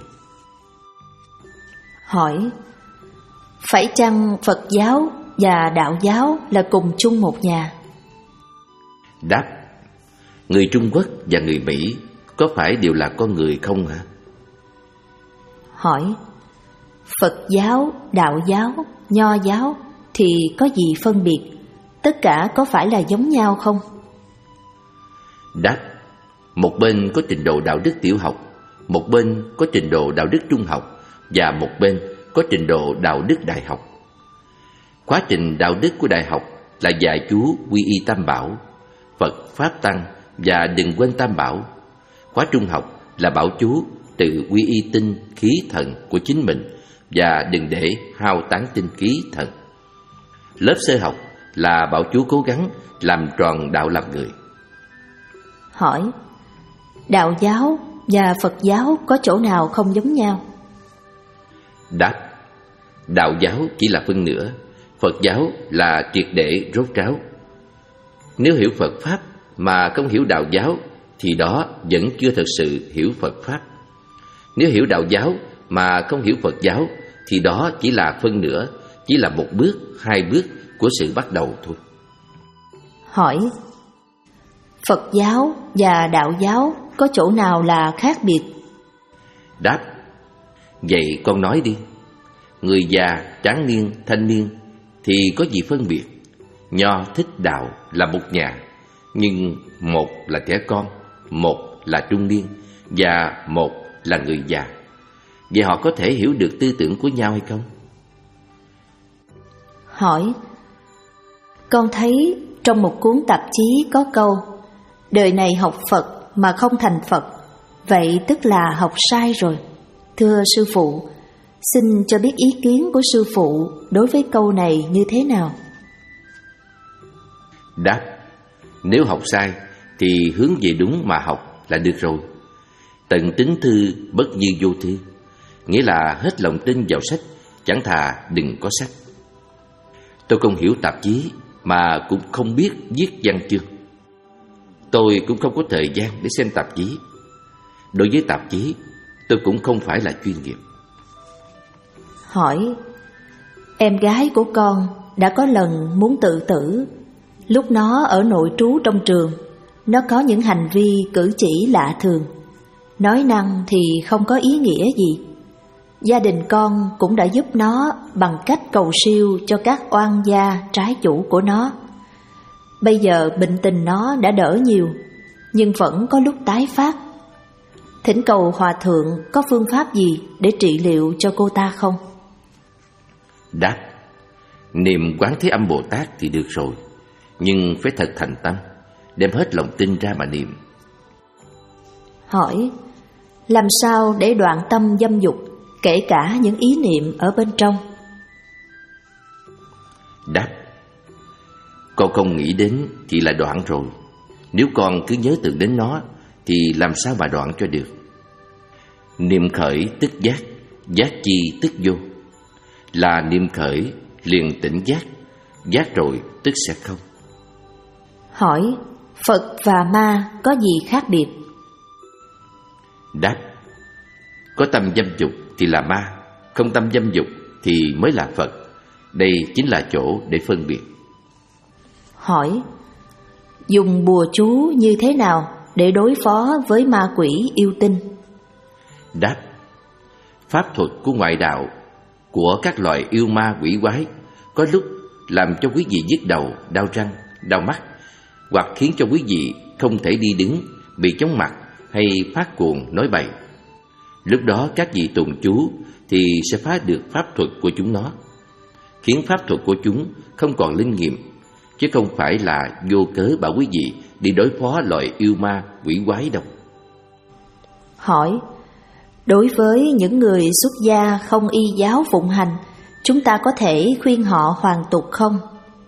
Hỏi: phải chăng Phật giáo và đạo giáo là cùng chung một nhà? Đáp: người Trung Quốc và người Mỹ có phải đều là con người không hả? Hỏi: Phật giáo, đạo giáo, Nho giáo thì có gì phân biệt? Tất cả có phải là giống nhau không? Đáp: một bên có trình độ đạo đức tiểu học, một bên có trình độ đạo đức trung học, và một bên có trình độ đạo đức đại học. Quá trình đạo đức của đại học là dạy chú quy y tam bảo, Phật Pháp Tăng và đừng quên tam bảo. Khóa trung học là bảo chú tự quy y tinh khí thần của chính mình và đừng để hao tán tinh khí thần. Lớp sơ học là bảo chú cố gắng làm tròn đạo làm người. Hỏi: đạo giáo và Phật giáo có chỗ nào không giống nhau? Đáp: đạo giáo chỉ là phân nửa, Phật giáo là triệt để rốt ráo. Nếu hiểu Phật Pháp mà không hiểu đạo giáo thì đó vẫn chưa thật sự hiểu Phật Pháp. Nếu hiểu đạo giáo mà không hiểu Phật giáo thì đó chỉ là phân nửa, chỉ là một bước, hai bước của sự bắt đầu thôi. Hỏi: Phật giáo và đạo giáo có chỗ nào là khác biệt? Đáp: vậy con nói đi. Người già, tráng niên, thanh niên thì có gì phân biệt? Nho thích đạo là một nhà, nhưng một là trẻ con, một là trung niên và một là người già. Vậy họ có thể hiểu được tư tưởng của nhau hay không? Hỏi: con thấy trong một cuốn tạp chí có câu: đời này học Phật mà không thành Phật, vậy tức là học sai rồi. Thưa sư phụ, xin cho biết ý kiến của sư phụ đối với câu này như thế nào? Đáp: nếu học sai thì hướng về đúng mà học là được rồi. Tận tính thư bất như vô thư, nghĩa là hết lòng tin vào sách, chẳng thà đừng có sách. Tôi không hiểu tạp chí mà cũng không biết viết văn chương. Tôi cũng không có thời gian để xem tạp chí. Đối với tạp chí, tôi cũng không phải là chuyên nghiệp. Hỏi: em gái của con đã có lần muốn tự tử. Lúc nó ở nội trú trong trường, nó có những hành vi cử chỉ lạ thường, nói năng thì không có ý nghĩa gì. Gia đình con cũng đã giúp nó bằng cách cầu siêu cho các oan gia trái chủ của nó. Bây giờ bệnh tình nó đã đỡ nhiều, nhưng vẫn có lúc tái phát. Thỉnh cầu hòa thượng có phương pháp gì để trị liệu cho cô ta không? Đáp: Niệm Quán Thế Âm Bồ Tát thì được rồi, nhưng phải thật thành tâm, đem hết lòng tin ra mà niệm. Hỏi: làm sao để đoạn tâm dâm dục, kể cả những ý niệm ở bên trong? Đáp: con không nghĩ đến thì là đoạn rồi. Nếu con cứ nhớ tưởng đến nó thì làm sao mà đoạn cho được. Niệm khởi tức giác, giác chi tức vô. Là niệm khởi liền tỉnh giác, giác rồi tức sẽ không. Hỏi: Phật và ma có gì khác biệt? Đáp: có tâm dâm dục thì là ma, không tâm dâm dục thì mới là Phật. Đây chính là chỗ để phân biệt. Hỏi: dùng bùa chú như thế nào để đối phó với ma quỷ yêu tinh? Đáp: pháp thuật của ngoại đạo, của các loài yêu ma quỷ quái, có lúc làm cho quý vị nhức đầu, đau răng, đau mắt, hoặc khiến cho quý vị không thể đi đứng, bị chóng mặt hay phát cuồng nói bậy. Lúc đó các vị tụng chú thì sẽ phá được pháp thuật của chúng nó, khiến pháp thuật của chúng không còn linh nghiệm, chứ không phải là vô cớ bảo quý vị đi đối phó loại yêu ma quỷ quái đâu. Hỏi: đối với những người xuất gia không y giáo phụng hành, chúng ta có thể khuyên họ hoàn tục không?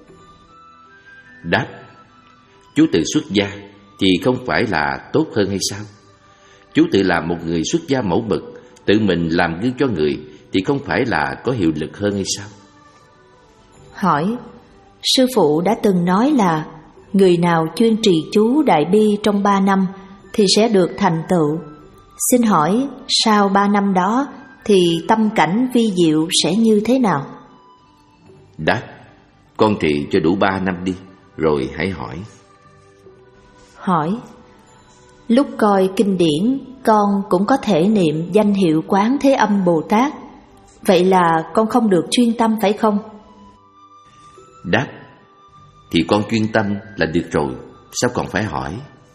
Đáp: chú tự xuất gia thì không phải là tốt hơn hay sao? Chú tự làm một người xuất gia mẫu mực, tự mình làm gương cho người thì không phải là có hiệu lực hơn hay sao? Hỏi: sư phụ đã từng nói là người nào chuyên trì chú Đại Bi trong ba năm thì sẽ được thành tựu. Xin hỏi sau ba năm đó thì tâm cảnh vi diệu sẽ như thế nào? Đáp: con trì cho đủ ba năm đi, rồi hãy hỏi. Hỏi: lúc coi kinh điển con cũng có thể niệm danh hiệu Quán Thế Âm Bồ Tát, vậy là con không được chuyên tâm phải không? Đáp: thì con chuyên tâm là được rồi, sao còn phải hỏi?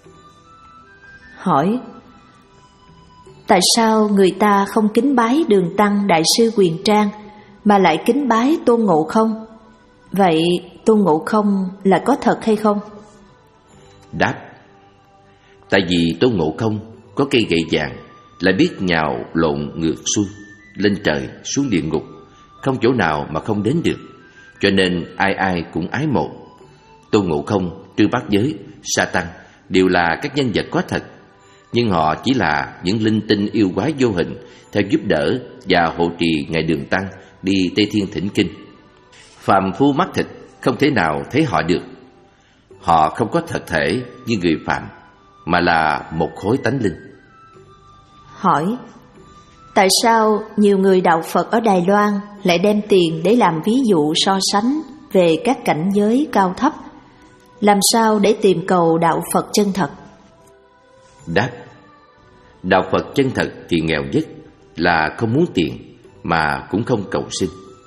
Hỏi: tại sao người ta không kính bái Đường Tăng Đại sư Quyền Trang mà lại kính bái Tôn Ngộ Không? Vậy Tôn Ngộ Không là có thật hay không? Đáp: tại vì Tôn Ngộ Không có cây gậy vàng, lại biết nhào lộn ngược xuôi, lên trời xuống địa ngục, không chỗ nào mà không đến được, cho nên ai ai cũng ái mộ. Tôn Ngộ Không, Trư Bát Giới, Sa Tăng đều là các nhân vật có thật, nhưng họ chỉ là những linh tinh yêu quái vô hình theo giúp đỡ và hộ trì ngài Đường Tăng đi Tây Thiên thỉnh kinh. Phàm phu mắt thịt không thể nào thấy họ được. Họ không có thật thể như người phàm, mà là một khối tánh linh. Hỏi: tại sao nhiều người đạo Phật ở Đài Loan lại đem tiền để làm ví dụ so sánh về các cảnh giới cao thấp? Làm sao để tìm cầu đạo Phật chân thật? Đáp: đạo Phật chân thật thì nghèo nhất là không muốn tiền mà cũng không cầu xin.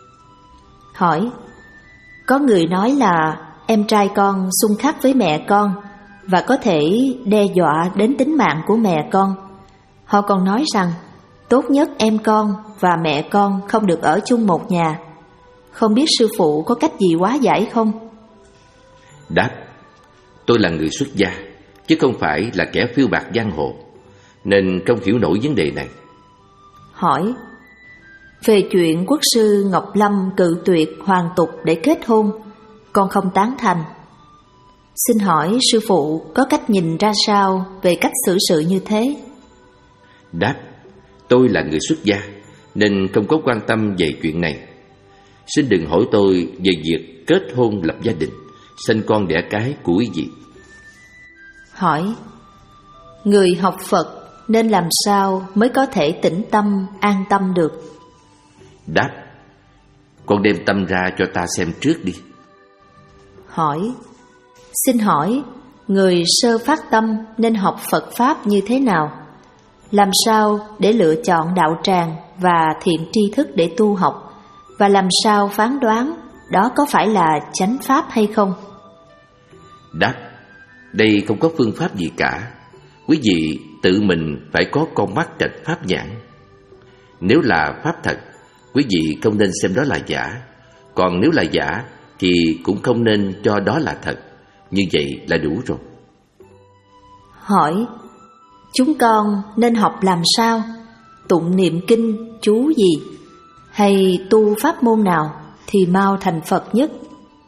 Hỏi: có người nói là em trai con xung khắc với mẹ con và có thể đe dọa đến tính mạng của mẹ con. Họ còn nói rằng tốt nhất em con và mẹ con không được ở chung một nhà. Không biết sư phụ có cách gì hóa giải không? Đáp: tôi là người xuất gia, chứ không phải là kẻ phiêu bạt giang hồ, nên không hiểu nổi vấn đề này. Hỏi: về chuyện quốc sư Ngọc Lâm cự tuyệt hoàn tục để kết hôn, con không tán thành. Xin hỏi sư phụ có cách nhìn ra sao về cách xử sự như thế? Đáp: tôi là người xuất gia nên không có quan tâm về chuyện này. Xin đừng hỏi tôi về việc kết hôn lập gia đình, sinh con đẻ cái của quý vị. Hỏi: người học Phật nên làm sao mới có thể tĩnh tâm, an tâm được? Đáp: con đem tâm ra cho ta xem trước đi. Hỏi: xin hỏi người sơ phát tâm nên học Phật Pháp như thế nào? Làm sao để lựa chọn đạo tràng và thiện tri thức để tu học? Và làm sao phán đoán đó có phải là chánh Pháp hay không? Đáp: đây không có phương pháp gì cả. Quý vị tự mình phải có con mắt trạch pháp nhãn. Nếu là pháp thật, quý vị không nên xem đó là giả. Còn nếu là giả thì cũng không nên cho đó là thật. Như vậy là đủ rồi. Hỏi: chúng con nên học làm sao? Tụng niệm kinh, chú gì? Hay tu pháp môn nào thì mau thành Phật nhất?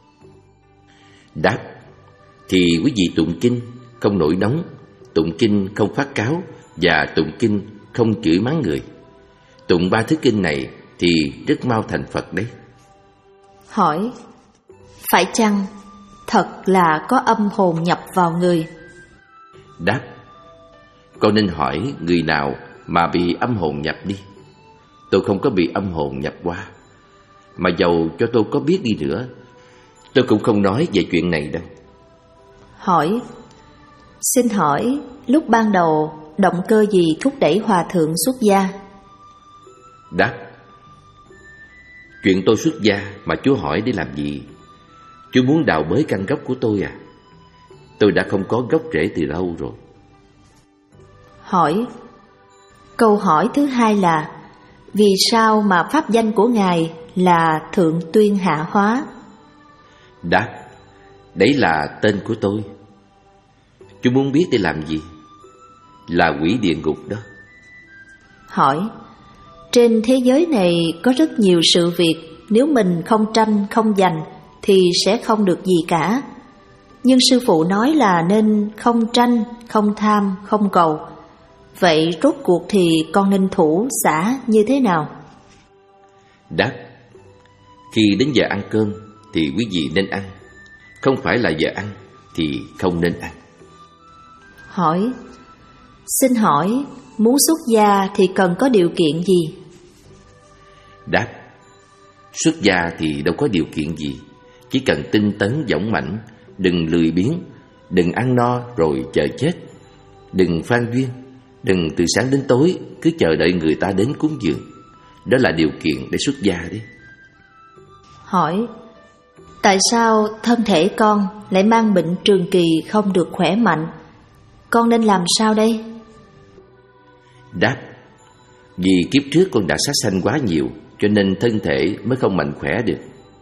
Đáp: thì quý vị tụng kinh không nổi nóng, tụng kinh không phát cáo, và tụng kinh không chửi mắng người. Tụng ba thứ kinh này thì rất mau thành Phật đấy. Hỏi: phải chăng thật là có âm hồn nhập vào người? Đáp: con nên hỏi người nào mà bị âm hồn nhập đi. Tôi không có bị âm hồn nhập qua. Mà dầu cho tôi có biết đi nữa, tôi cũng không nói về chuyện này đâu. Hỏi: xin hỏi lúc ban đầu động cơ gì thúc đẩy hòa thượng xuất gia? Đáp: chuyện tôi xuất gia mà Chúa hỏi để làm gì? Chúa muốn đào bới căn gốc của tôi à? Tôi đã không có gốc rễ từ lâu rồi. Hỏi: câu hỏi thứ hai là vì sao mà pháp danh của Ngài là Thượng Tuyên Hạ Hóa? Đáp: đấy là tên của tôi. Chúa muốn biết để làm gì? Là quỷ địa ngục đó. Hỏi: trên thế giới này có rất nhiều sự việc, nếu mình không tranh không giành thì sẽ không được gì cả. Nhưng sư phụ nói là nên không tranh, không tham, không cầu. Vậy rốt cuộc thì con nên thủ xả như thế nào? Đáp: khi đến giờ ăn cơm thì quý vị nên ăn, không phải là giờ ăn thì không nên ăn. Hỏi: xin hỏi muốn xuất gia thì cần có điều kiện gì? Đáp: xuất gia thì đâu có điều kiện gì, chỉ cần tinh tấn dũng mãnh, đừng lười biếng, đừng ăn no rồi chờ chết, đừng phan duyên, đừng từ sáng đến tối cứ chờ đợi người ta đến cúng dường. Đó là điều kiện để xuất gia đấy. Hỏi: tại sao thân thể con lại mang bệnh trường kỳ không được khỏe mạnh? Con nên làm sao đây? Đáp: vì kiếp trước con đã sát sanh quá nhiều, cho nên thân thể mới không mạnh khỏe được.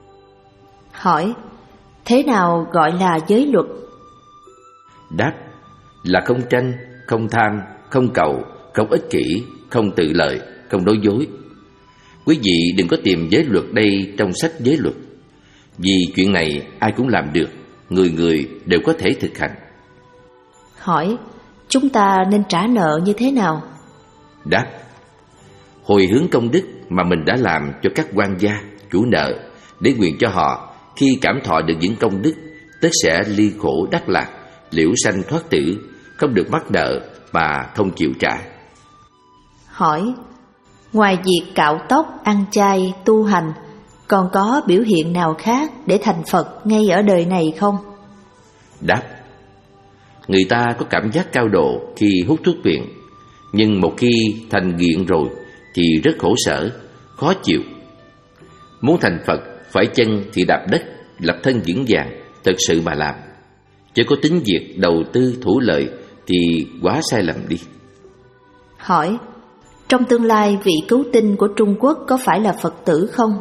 Hỏi: thế nào gọi là giới luật? Đáp: là không tranh, không tham, không cầu, không ích kỷ, không tự lợi, không nói dối. Quý vị đừng có tìm giới luật đây trong sách giới luật, vì chuyện này ai cũng làm được, người người đều có thể thực hành. Hỏi: chúng ta nên trả nợ như thế nào? Đáp: hồi hướng công đức mà mình đã làm cho các quan gia, chủ nợ, để nguyện cho họ khi cảm thọ được những công đức, tất sẽ ly khổ đắc lạc, liễu sanh thoát tử, không được mắc nợ mà không chịu trả. Hỏi: ngoài việc cạo tóc, ăn chay, tu hành, còn có biểu hiện nào khác để thành Phật ngay ở đời này không? Đáp: người ta có cảm giác cao độ khi hút thuốc viện, nhưng một khi thành nghiện rồi thì rất khổ sở, khó chịu. Muốn thành Phật phải chân thì đạp đất, lập thân vững vàng, thật sự mà làm, chứ có tính việc đầu tư thủ lợi thì quá sai lầm đi. Hỏi: trong tương lai vị cứu tinh của Trung Quốc có phải là Phật tử không?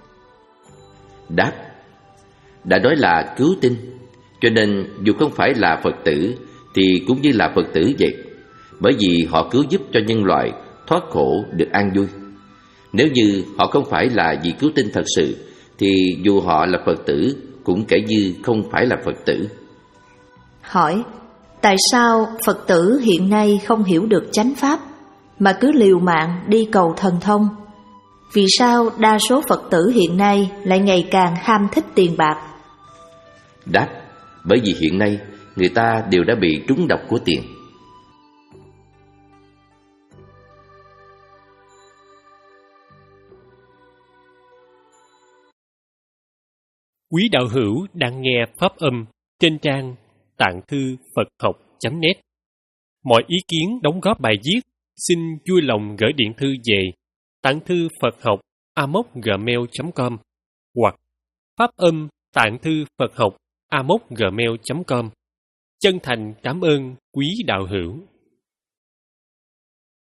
Đáp: đã nói là cứu tinh, cho nên dù không phải là Phật tử thì cũng như là Phật tử vậy, bởi vì họ cứu giúp cho nhân loại thoát khổ được an vui. Nếu như họ không phải là vị cứu tinh thật sự thì dù họ là Phật tử cũng kể như không phải là Phật tử. Hỏi: tại sao Phật tử hiện nay không hiểu được chánh pháp mà cứ liều mạng đi cầu thần thông? Vì sao đa số Phật tử hiện nay lại ngày càng ham thích tiền bạc? Đáp: bởi vì hiện nay người ta đều đã bị trúng độc của tiền. Quý đạo hữu đang nghe pháp âm trên trang tạng thư Phật học chấm net. Mọi ý kiến đóng góp bài viết xin vui lòng gửi điện thư về tạng thư Phật học a m o c gmail chấm com hoặc pháp âm tạng thư Phật học a m o c gmail chấm com. Chân thành cảm ơn quý đạo hữu.